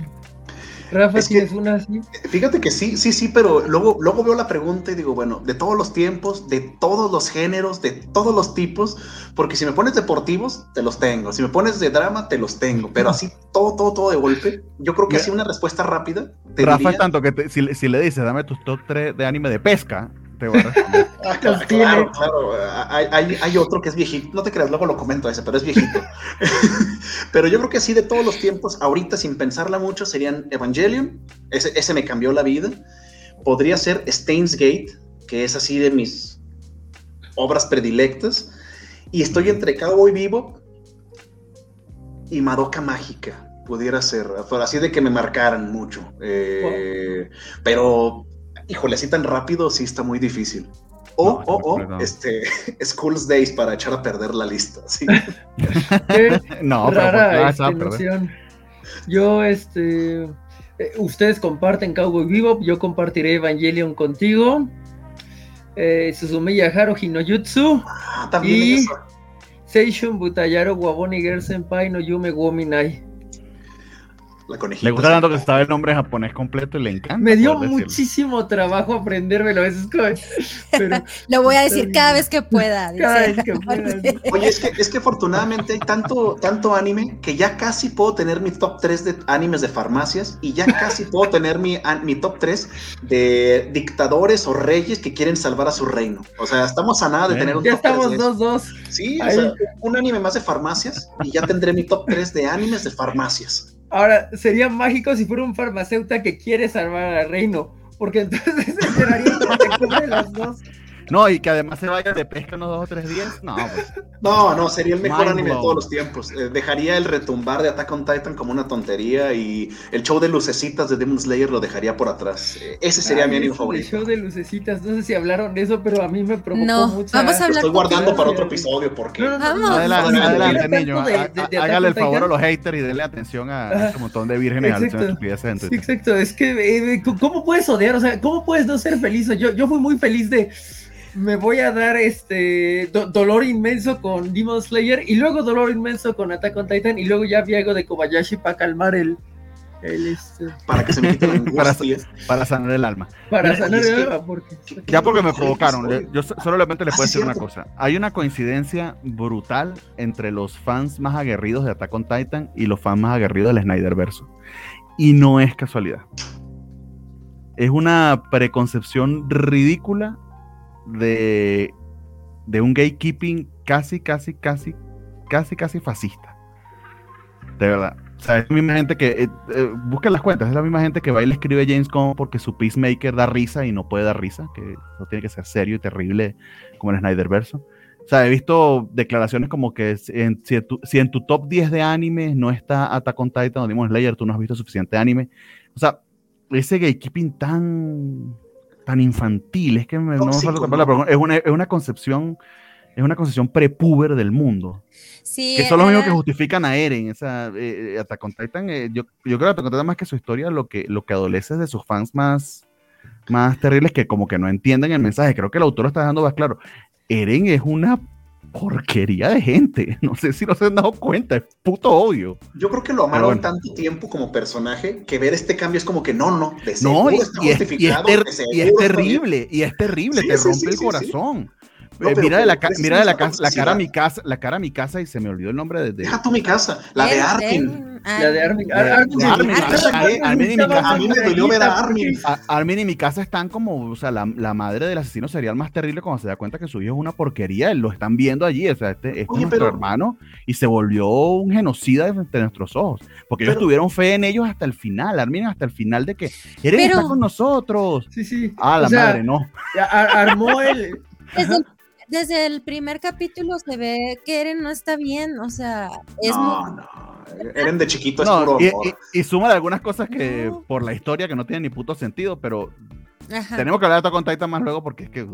Rafa, ¿tienes una así? Fíjate que sí, pero luego veo la pregunta y digo, bueno, de todos los tiempos, de todos los géneros, de todos los tipos, porque si me pones deportivos, te los tengo. Si me pones de drama, te los tengo. Pero así, todo de golpe. Yo creo que así una respuesta rápida. Rafa es tanto que si le dices, dame tus top 3 de anime de pesca, te voy a responder. Claro. Hay otro que es viejito. No te creas, luego lo comento ese, pero es viejito. Pero yo creo que así de todos los tiempos, ahorita sin pensarla mucho, serían Evangelion. Ese me cambió la vida. Podría ser Steins Gate, que es así de mis obras predilectas. Y estoy entre Cowboy Bebop y Madoka Mágica. Pudiera ser, así de que me marcaran mucho. Pero... híjole, así tan rápido sí está muy difícil. School's Days para echar a perder la lista, ¿sí? No, rara noción. Yo, ustedes comparten Cowboy Bebop, yo compartiré Evangelion contigo. Suzumiya Haruhi no Jutsu. También y eso. Seishun Butayaro Waboni Girl Senpai no Yume Wominai. La conejita. Le gusta tanto que se sabe el nombre japonés completo y le encanta. Me dio poder decirlo. muchísimo trabajo aprendérmelo. Eso es como, pero Lo voy a decir cada vez que pueda. cada dice. vez que pueda. Oye, es que afortunadamente hay tanto anime que ya casi puedo tener mi top 3 de animes de farmacias y ya casi puedo tener mi top 3 de dictadores o reyes que quieren salvar a su reino. O sea, estamos a nada de tener un Ya top 3 estamos de eso. 2-2. Sí, o Ahí. sea, un anime más de farmacias y ya tendré mi top 3 de animes de farmacias. Ahora, sería mágico si fuera un farmacéutico que quiere salvar al reino, porque entonces esperaría que se cubre las dos. No, y que además se vaya de pesca unos 2 o 3 días. No, pues. No, sería el mejor Mind anime de blown. todos los tiempos. Dejaría el retumbar de Attack on Titan como una tontería y el show de lucecitas de Demon Slayer lo dejaría por atrás. Ese sería mi anime Eso del favorito. show de lucecitas, no sé si hablaron de eso, pero a mí me provocó No, mucha... vamos a Lo hablar estoy guardando poquito. para otro episodio porque... Vamos. Adelante, no, niño. tanto de Attack Hágale el on favor a Titan. los haters y denle atención a este montón de vírgenes Exacto. haciendo estupideces en Sí, Twitter. exacto, es que ¿cómo puedes odiar? O sea, ¿cómo puedes no ser feliz? Yo fui muy feliz de me voy a dar dolor inmenso con Demon Slayer y luego dolor inmenso con Attack on Titan y luego ya vi algo de Kobayashi para calmar Para que se me quite la angustia. Para sanar el alma. para Mira, sanar y es el que- alma, porque Ya porque me Ay, provocaron, episodio. yo solamente les puedo sí, decir una cierto. cosa. Hay una coincidencia brutal entre los fans más aguerridos de Attack on Titan y los fans más aguerridos del Snyderverso. Y no es casualidad. Es una preconcepción ridícula de un gatekeeping casi fascista. De verdad. O sea, es la misma gente que busquen las cuentas, es la misma gente que va y le escribe a James Gunn porque su Peacemaker da risa y no puede dar risa, que no tiene que ser serio y terrible como el Snyderverso. O sea, he visto declaraciones como que si en tu top 10 de animes no está Attack on Titan o Demon Slayer, tú no has visto suficiente anime. O sea, ese gatekeeping tan infantil, es que no me Tóxico, falta la palabra, ¿no? es una concepción prepúber del mundo. Sí, Que son los mismos que justifican a Eren. Attack on Titan, yo creo que Attack on Titan más que su historia, lo que adolece es de sus fans más terribles que como que no entienden el mensaje. Creo que el autor lo está dejando más claro. Eren es una porquería de gente. No sé si no se han dado cuenta, es puto odio. Yo creo que lo Pero amaron bueno. tanto tiempo como personaje que ver este cambio es como que no, de No, seguro está justificado, de seguro y es está terrible, Sí, te sí, rompe sí, el sí, corazón. No, pero Mira la cara toxicidad. a mi casa y se me olvidó el nombre de Deja tú mi casa, la de Armin. la de Armin. A mí me dolió ver a Armin. Armin y mi casa están como, o sea, la madre del asesino serial más terrible cuando se da cuenta que su hijo es una porquería, lo están viendo allí, o sea, este es Oye, nuestro pero- hermano y se volvió un genocida frente a nuestros ojos, porque ellos Pero- tuvieron fe en ellos hasta el final, Armin hasta el final de que Eren Pero- está con nosotros. Sí. Ah, O la sea, madre, no. Armó el... Desde el primer capítulo se ve que Eren no está bien, o sea, es muy... No, Eren de chiquito es No, puro amor. y suma de algunas cosas que No. por la historia que no tienen ni puto sentido, pero Ajá. tenemos que hablar de Attack on Titan más luego porque es que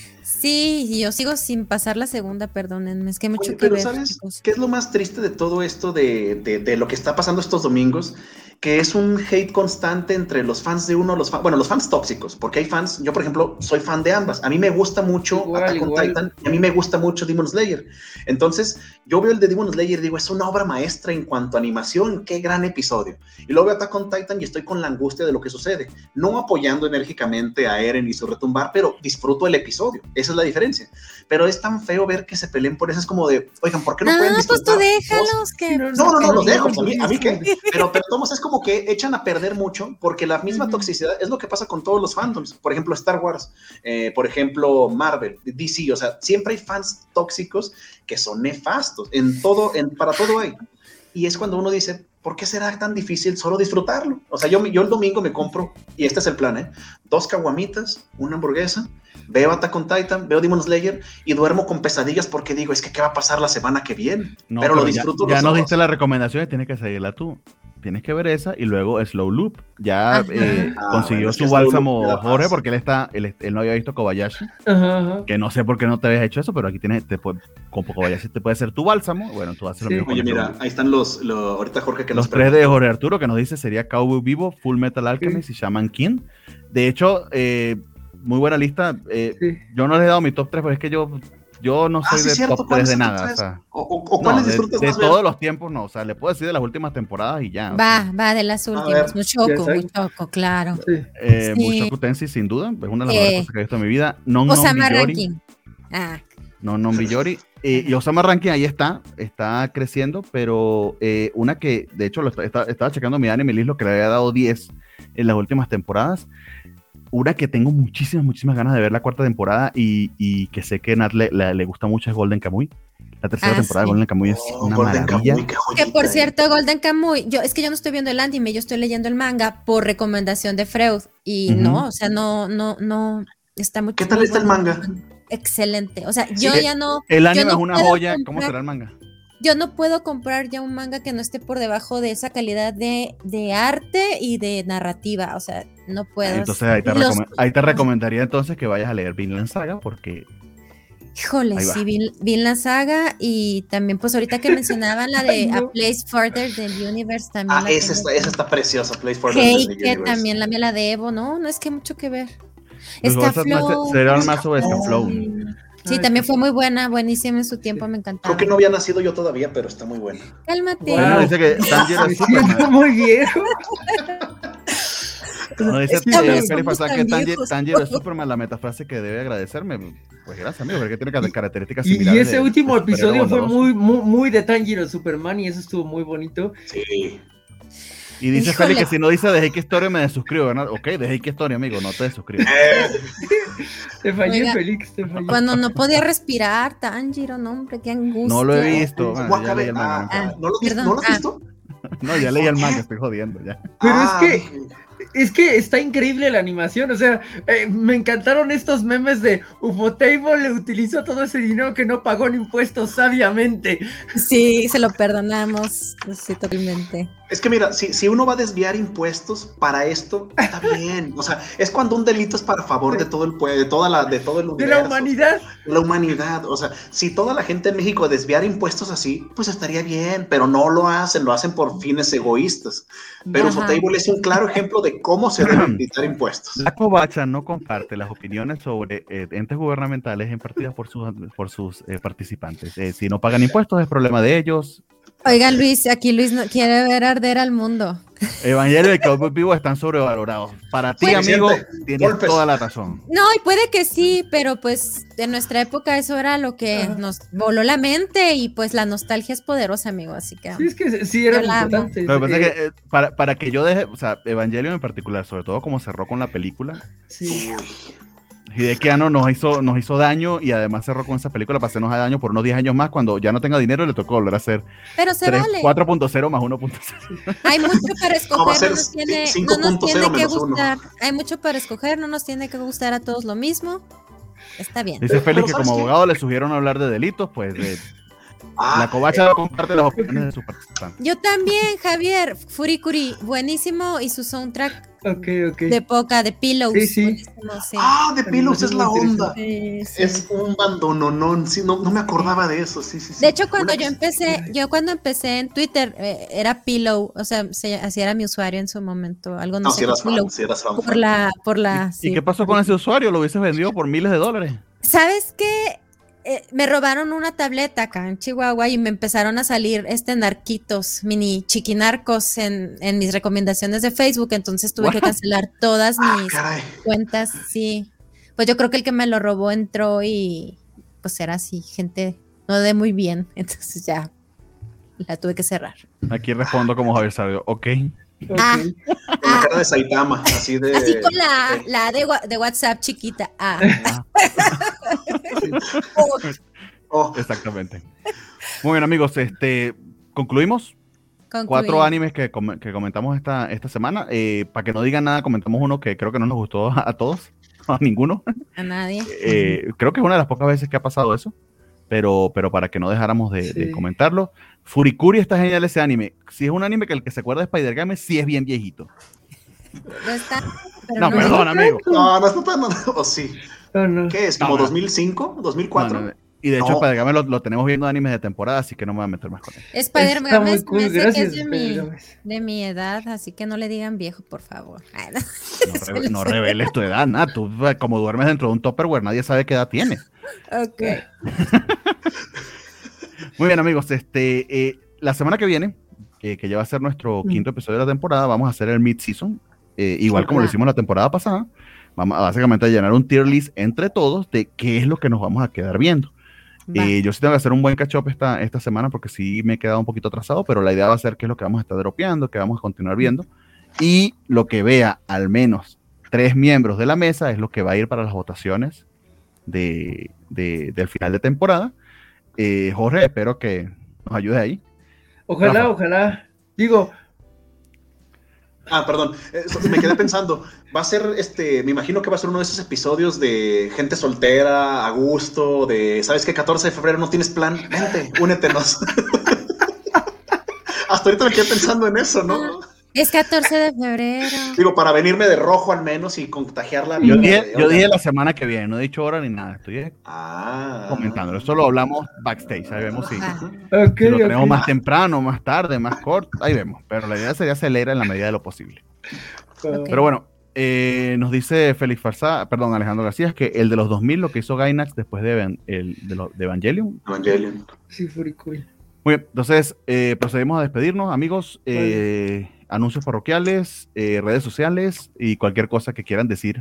Sí, yo sigo sin pasar la segunda, perdónenme, es que hay mucho Oye, que pero ver. ¿sabes chicos. qué es lo más triste de todo esto de lo que está pasando estos domingos? Que es un hate constante entre los fans de uno, los fans tóxicos, porque hay fans, yo por ejemplo soy fan de ambas, a mí me gusta mucho Attack on Titan y a mí me gusta mucho Demon Slayer, entonces yo veo el de Demon Slayer y digo, es una obra maestra en cuanto a animación, qué gran episodio, y luego veo Attack on Titan y estoy con la angustia de lo que sucede, no apoyando enérgicamente a Eren y su retumbar, pero disfruto el episodio, esa es la diferencia, pero es tan feo ver que se peleen por eso, es como de, oigan, ¿por qué no pueden pues disfrutar? tú déjalos que... No, los dejo, a mí qué, pero Tomás es como que echan a perder mucho porque la misma toxicidad es lo que pasa con todos los fandoms, por ejemplo Star Wars, por ejemplo Marvel, DC, o sea, siempre hay fans tóxicos que son nefastos, para todo hay, y es cuando uno dice, ¿por qué será tan difícil solo disfrutarlo? O sea, yo el domingo me compro, y este es el plan, 2 caguamitas, una hamburguesa, veo Attack on Titan, veo Demon Slayer y duermo con pesadillas porque digo, es que ¿qué va a pasar la semana que viene? No, pero lo disfruto. Ya nos diste la recomendación y tienes que seguirla tú. Tienes que ver esa y luego Slow Loop. Ya consiguió bueno, su es que bálsamo Slow Loop Jorge porque él no había visto Kobayashi. Ajá. Que no sé por qué no te habías hecho eso, pero aquí con Kobayashi te puede ser tu bálsamo. Bueno, tú haces lo mismo. Oye, mira, ahí están ahorita Jorge que los 3 de Jorge Arturo que nos dice sería Cowboy Vivo, Full Metal Alchemist y Shaman King. De hecho, muy buena lista. Yo no les he dado mi top 3, pero es que yo Yo no soy de top 3 de nada. O sea, ¿cuáles disfrutas de más ver? todos los tiempos, no. O sea, le puedo decir de las últimas temporadas y ya. Va de las últimas. Mushoku, claro. Sí. Mushoku Tensei, sin duda. Es una de las mejores cosas que he visto en mi vida. Osama Ranking. Non Biyori. Y Osama Ranking ahí está creciendo, pero una que, de hecho, estaba checando mi anime list, lo que le había dado 10 en las últimas temporadas. Una que tengo muchísimas ganas de ver la cuarta temporada y que sé que Nat le gusta mucho es Golden Kamuy. La tercera temporada de Golden Kamuy es una maravilla. Que por cierto, Golden Kamuy, yo no estoy viendo el anime, yo estoy leyendo el manga por recomendación de Freud y no está muy. ¿Qué tal está el manga? Excelente, o sea, yo ya no. El anime es una joya, ¿cómo será el manga? Yo no puedo comprar ya un manga que no esté por debajo de esa calidad de arte y de narrativa, o sea, no puedo. Entonces ahí te recomendaría entonces que vayas a leer Vinland Saga porque... Híjole, sí, Vinland Saga y también pues ahorita que mencionaban la de A Place Further than the Universe también. Esa está preciosa, Place Further than the Universe. Que también la debo, no es que mucho que ver. Está Flow. Será más sobre Flow. Sí, también fue muy buena, buenísima en su tiempo, me encantaba. Creo que no había nacido yo todavía, pero está muy buena. Cálmate. Bueno, dice que Tanjiro es Superman. Muy viejo. No, dice que Tanjiro es Superman, la metafrase que debe agradecerme. Pues gracias, amigo, porque tiene características similares. Y ese último episodio fue muy de Tanjiro Superman y eso estuvo muy bonito. Sí. Y dice Feli que si no dice dejé que historia me desuscribo, ¿verdad? Ok, dejé que historia, amigo, no te desuscribes. Te fallé, Félix, te fallé. Cuando no podía respirar, Tanjiro, no, hombre, qué angustia. No lo he visto. Bueno, ya leí el manga. ¿No lo has visto? No, ya leí el manga, estoy jodiendo ya. Pero es que está increíble la animación, o sea, me encantaron estos memes de Ufotable le utilizó todo ese dinero que no pagó en impuestos sabiamente. Sí, se lo perdonamos, sí, totalmente. Es que mira, si uno va a desviar impuestos para esto, está bien. O sea, es cuando un delito es para favor de todo el pueblo, de todo el universo. De la humanidad. De la humanidad. O sea, si toda la gente en México desviara impuestos así, pues estaría bien, pero no lo hacen por fines egoístas. Pero Ufotable es un claro ejemplo de cómo se deben evitar impuestos. La Covacha no comparte las opiniones sobre entes gubernamentales impartidas por sus participantes. Si no pagan impuestos es problema de ellos. Oiga, Luis, aquí Luis no quiere ver arder al mundo. Evangelio y Cowboy Vivo están sobrevalorados. Para ti, amigo, tienes toda la razón. No, y puede que sí, pero pues en nuestra época eso era lo que nos voló la mente y pues la nostalgia es poderosa, amigo, así que... Sí, es que sí era importante. Lo que pasa es que para que yo deje, o sea, Evangelion en particular, sobre todo como cerró con la película, sí. Hideaki Anno nos hizo daño y además cerró con esa película para hacernos daño por unos 10 años más cuando ya no tenga dinero y le tocó volver a hacer 4.0 más 1.0. Hay mucho para escoger, no nos tiene que gustar. 1. Hay mucho para escoger, no nos tiene que gustar a todos lo mismo. Está bien. Dice Félix que como abogado le sugirieron hablar de delitos, pues la Covacha comparte las opiniones de sus participantes. Yo también, Javier, Furikuri, buenísimo, y su soundtrack de poca, de Pillows. Sí. Sí. De Pillows es la onda. Sí. Es un bandononón, sí, no me acordaba de eso, sí. De hecho, cuando cuando empecé en Twitter, era Pillow, o sea, así era mi usuario en su momento, algo no sé. Si eras fan. Por la ¿Y qué pasó con ese usuario? ¿Lo hubieses vendido por miles de dólares? ¿Sabes qué? Me robaron una tableta acá en Chihuahua y me empezaron a salir narquitos, mini chiquinarcos en mis recomendaciones de Facebook, entonces tuve que cancelar todas mis cuentas, sí. Pues yo creo que el que me lo robó entró y pues era así, gente no de muy bien, entonces ya la tuve que cerrar. Aquí respondo como Javier Sabio, ok. Con la cara de Saitama, así con la de WhatsApp chiquita. Exactamente. Muy bien, amigos, concluimos. 4 animes que comentamos esta semana. Para que no digan nada, comentamos uno que creo que no nos gustó a todos, a ninguno. A nadie. Creo que es una de las pocas veces que ha pasado eso. Pero para que no dejáramos de comentarlo, Furikuri está genial ese anime. Si es un anime que el que se acuerda de Spider-Game, sí es bien viejito. No está, no, perdón, amigo. No está tan... ¿O sí? No. ¿Qué es? ¿Como 2005? ¿2004? Y de hecho, No. Spider-Man lo tenemos viendo animes de temporada, así que no me voy a meter más con él. Spider-Man Está muy me cool, hace que gracias, es Spider-Games. de mi edad, así que no le digan viejo, por favor. Ay, no. No reveles tu edad, nada. Tú, como duermes dentro de un Tupperware, nadie sabe qué edad tienes. Ok. Muy bien, amigos. La semana que viene, que ya va a ser nuestro quinto episodio de la temporada, vamos a hacer el mid-season. Igual como lo hicimos la temporada pasada. Vamos a básicamente llenar un tier list entre todos de qué es lo que nos vamos a quedar viendo. Yo sí tengo que hacer un buen catch-up esta semana porque sí me he quedado un poquito atrasado, pero la idea va a ser qué es lo que vamos a estar dropeando, qué vamos a continuar viendo. Y lo que vea al menos 3 miembros de la mesa es lo que va a ir para las votaciones del final de temporada. Jorge, espero que nos ayude ahí. Ojalá, Rafa. ojalá. Digo, Perdón, me quedé pensando, va a ser, me imagino que va a ser uno de esos episodios de gente soltera, a gusto, de, ¿sabes qué? 14 de febrero no tienes plan, vente, únetenos. Hasta ahorita me quedé pensando en eso, ¿no? Es 14 de febrero. Digo, para venirme de rojo al menos y contagiar la Yo vida. dije la semana que viene, no he dicho hora ni nada, estoy comentando. Esto lo hablamos backstage, ahí vemos si lo tenemos más temprano, más tarde, más corto, ahí vemos. Pero la idea sería acelerar en la medida de lo posible. Okay. Pero bueno, nos dice Alejandro García, que el de los 2000, lo que hizo Gainax después de Evangelion. Sí, fue cool. Muy bien, entonces procedemos a despedirnos, amigos. Anuncios parroquiales, redes sociales y cualquier cosa que quieran decir.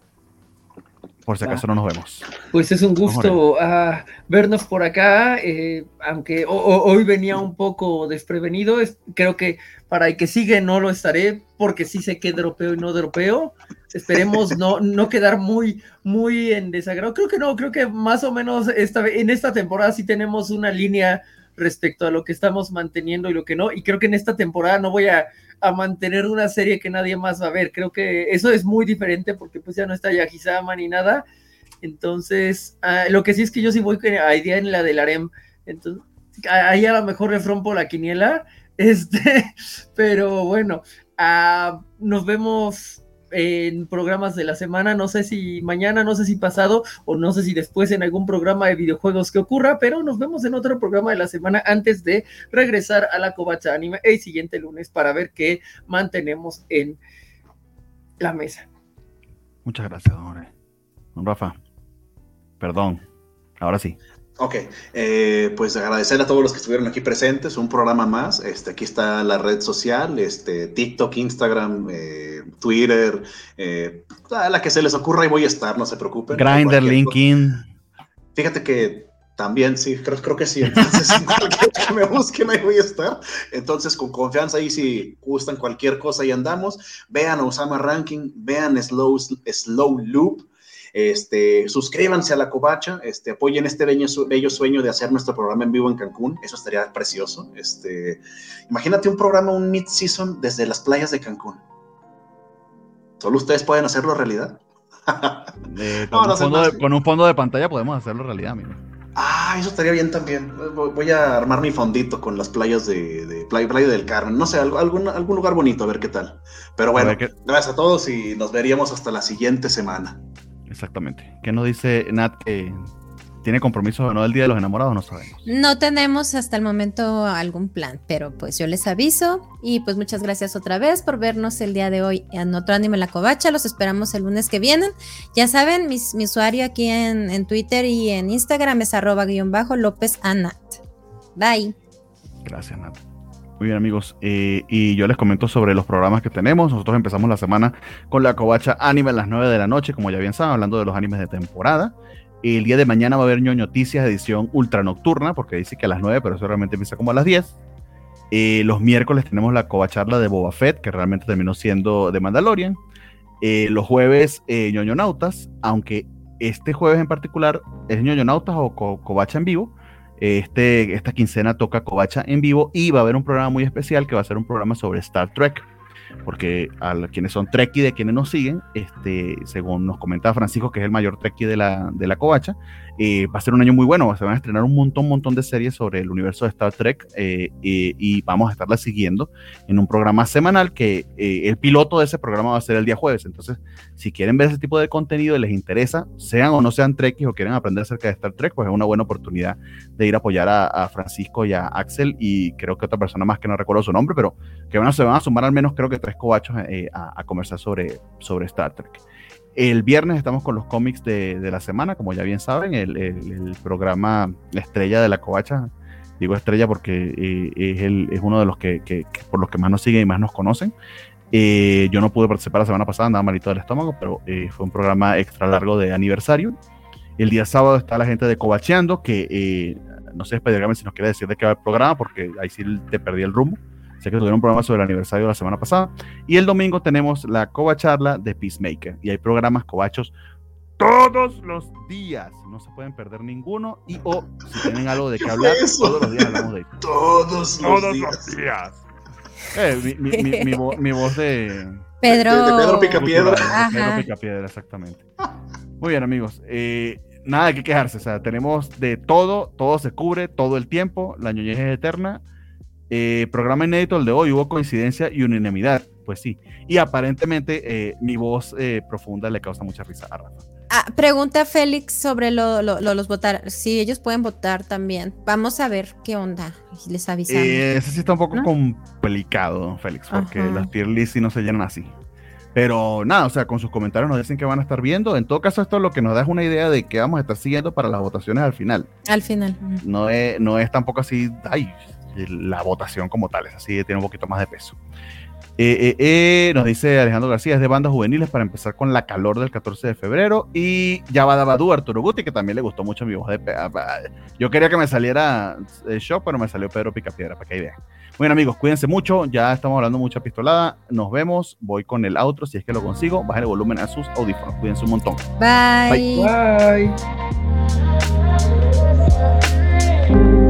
Por si acaso no nos vemos. Pues es un gusto vernos por acá, aunque hoy venía un poco desprevenido. Creo que para el que sigue no lo estaré, porque sí sé que dropeo y no dropeo. Esperemos no quedar muy en desagrado. Creo que más o menos en esta temporada sí tenemos una línea respecto a lo que estamos manteniendo y lo que no. Y creo que en esta temporada no voy a mantener una serie que nadie más va a ver. Creo que eso es muy diferente porque pues ya no está Yagisama ni nada. Entonces, lo que sí es que yo sí voy a idea en la del harem. Entonces, ahí a lo mejor le rompo la quiniela. Pero bueno, nos vemos en programas de la semana, no sé si mañana, no sé si pasado, o no sé si después en algún programa de videojuegos que ocurra, pero nos vemos en otro programa de la semana antes de regresar a la Covacha Anime el siguiente lunes para ver qué mantenemos en la mesa. Muchas gracias, don Rafa. Perdón, ahora sí. Ok, pues agradecer a todos los que estuvieron aquí presentes, un programa más, aquí está la red social, TikTok, Instagram, Twitter, la que se les ocurra ahí voy a estar, no se preocupen. Grindr, LinkedIn. Fíjate que también, sí, creo que sí, entonces cualquier que me busquen ahí voy a estar, entonces con confianza ahí si gustan cualquier cosa ahí andamos, vean Osama Ranking, vean Slow Loop, suscríbanse a la Covacha, apoyen este bello sueño de hacer nuestro programa en vivo en Cancún, eso estaría precioso. Imagínate un programa, un mid-season desde las playas de Cancún. ¿Solo ustedes pueden hacerlo realidad? Con un fondo de pantalla podemos hacerlo realidad, amigo. Eso estaría bien también. Voy a armar mi fondito con las playas de Playa del Carmen. No sé, algún lugar bonito, a ver qué tal. Pero bueno, gracias a todos y nos veríamos hasta la siguiente semana. Exactamente. ¿Qué nos dice Nat? ¿Tiene compromiso o no del Día de los Enamorados? No sabemos. No tenemos hasta el momento algún plan, pero pues yo les aviso. Y pues muchas gracias otra vez por vernos el día de hoy en otro Anime La Covacha. Los esperamos el lunes que vienen. Ya saben, mi usuario aquí en Twitter y en Instagram es @_LópezAnat. Bye. Gracias, Nat. Muy bien, amigos, y yo les comento sobre los programas que tenemos. Nosotros empezamos la semana con la Covacha Anime a las 9 de la noche, como ya bien saben, hablando de los animes de temporada. El día de mañana va a haber ñoñoticias edición ultra nocturna, porque dice que a las 9, pero eso realmente empieza como a las 10. Los miércoles tenemos la Covacharla de Boba Fett, que realmente terminó siendo de Mandalorian. Los jueves, ñoñonautas, aunque este jueves en particular es ñoñonautas o Covacha en vivo. Esta quincena toca Covacha en vivo y va a haber un programa muy especial que va a ser un programa sobre Star Trek. porque a quienes son Trekkie, de quienes nos siguen, según nos comentaba Francisco, que es el mayor Trekkie de la Covacha, va a ser un año muy bueno, se van a estrenar un montón de series sobre el universo de Star Trek, y vamos a estarla siguiendo en un programa semanal que el piloto de ese programa va a ser el día jueves. Entonces, si quieren ver ese tipo de contenido y les interesa, sean o no sean Trekkies o quieren aprender acerca de Star Trek, pues es una buena oportunidad de ir a apoyar a Francisco y a Axel, y creo que otra persona más que no recuerdo su nombre, pero que se van a sumar al menos creo que 3 covachos a conversar sobre Star Trek. El viernes estamos con los cómics de la semana, como ya bien saben, el programa La Estrella de la Covacha. Digo estrella porque es uno de los que por los que más nos siguen y más nos conocen. Yo no pude participar la semana pasada, andaba malito del estómago, pero fue un programa extra largo de aniversario. El día sábado está la gente de Covacheando, que no sé, Spider-Man, si nos quiere decir de qué va el programa, porque ahí sí te perdí el rumbo. Sé que tuvieron un programa sobre el aniversario de la semana pasada. Y el domingo tenemos la Covacharla de Peacemaker. Y hay programas covachos todos los días. No se pueden perder ninguno. Y si tienen algo de qué hablar, todos los días hablamos de ello. Todos los días. Mi voz de Pedro Picapiedra. Pedro Picapiedra, exactamente. Muy bien, amigos. Nada de qué quejarse. O sea, tenemos de todo se cubre todo el tiempo. La ñoñez es eterna. Programa inédito el de hoy, hubo coincidencia y unanimidad, pues sí, y aparentemente mi voz profunda le causa mucha risa a Rafa. Pregunta Félix sobre los votar, si ellos pueden votar también, vamos a ver qué onda, les avisamos. Ese sí está un poco complicado, Félix, porque las tier lists sí no se llenan así. Pero nada, o sea, con sus comentarios nos dicen que van a estar viendo. En todo caso, esto lo que nos da es una idea de qué vamos a estar siguiendo para las votaciones al final. Al final. No es tampoco así, la votación como tal, es así, tiene un poquito más de peso. Nos dice Alejandro García, es de bandas juveniles para empezar con la calor del 14 de febrero. Y Yabadabadú, Arturo Guti, que también le gustó mucho mi voz de yo quería que me saliera show, pero me salió Pedro Picapiedra, para que vean. Bueno, amigos, cuídense mucho, ya estamos hablando mucha pistolada, nos vemos, voy con el outro, si es que lo consigo, bajen el volumen a sus audífonos, cuídense un montón. Bye. Bye.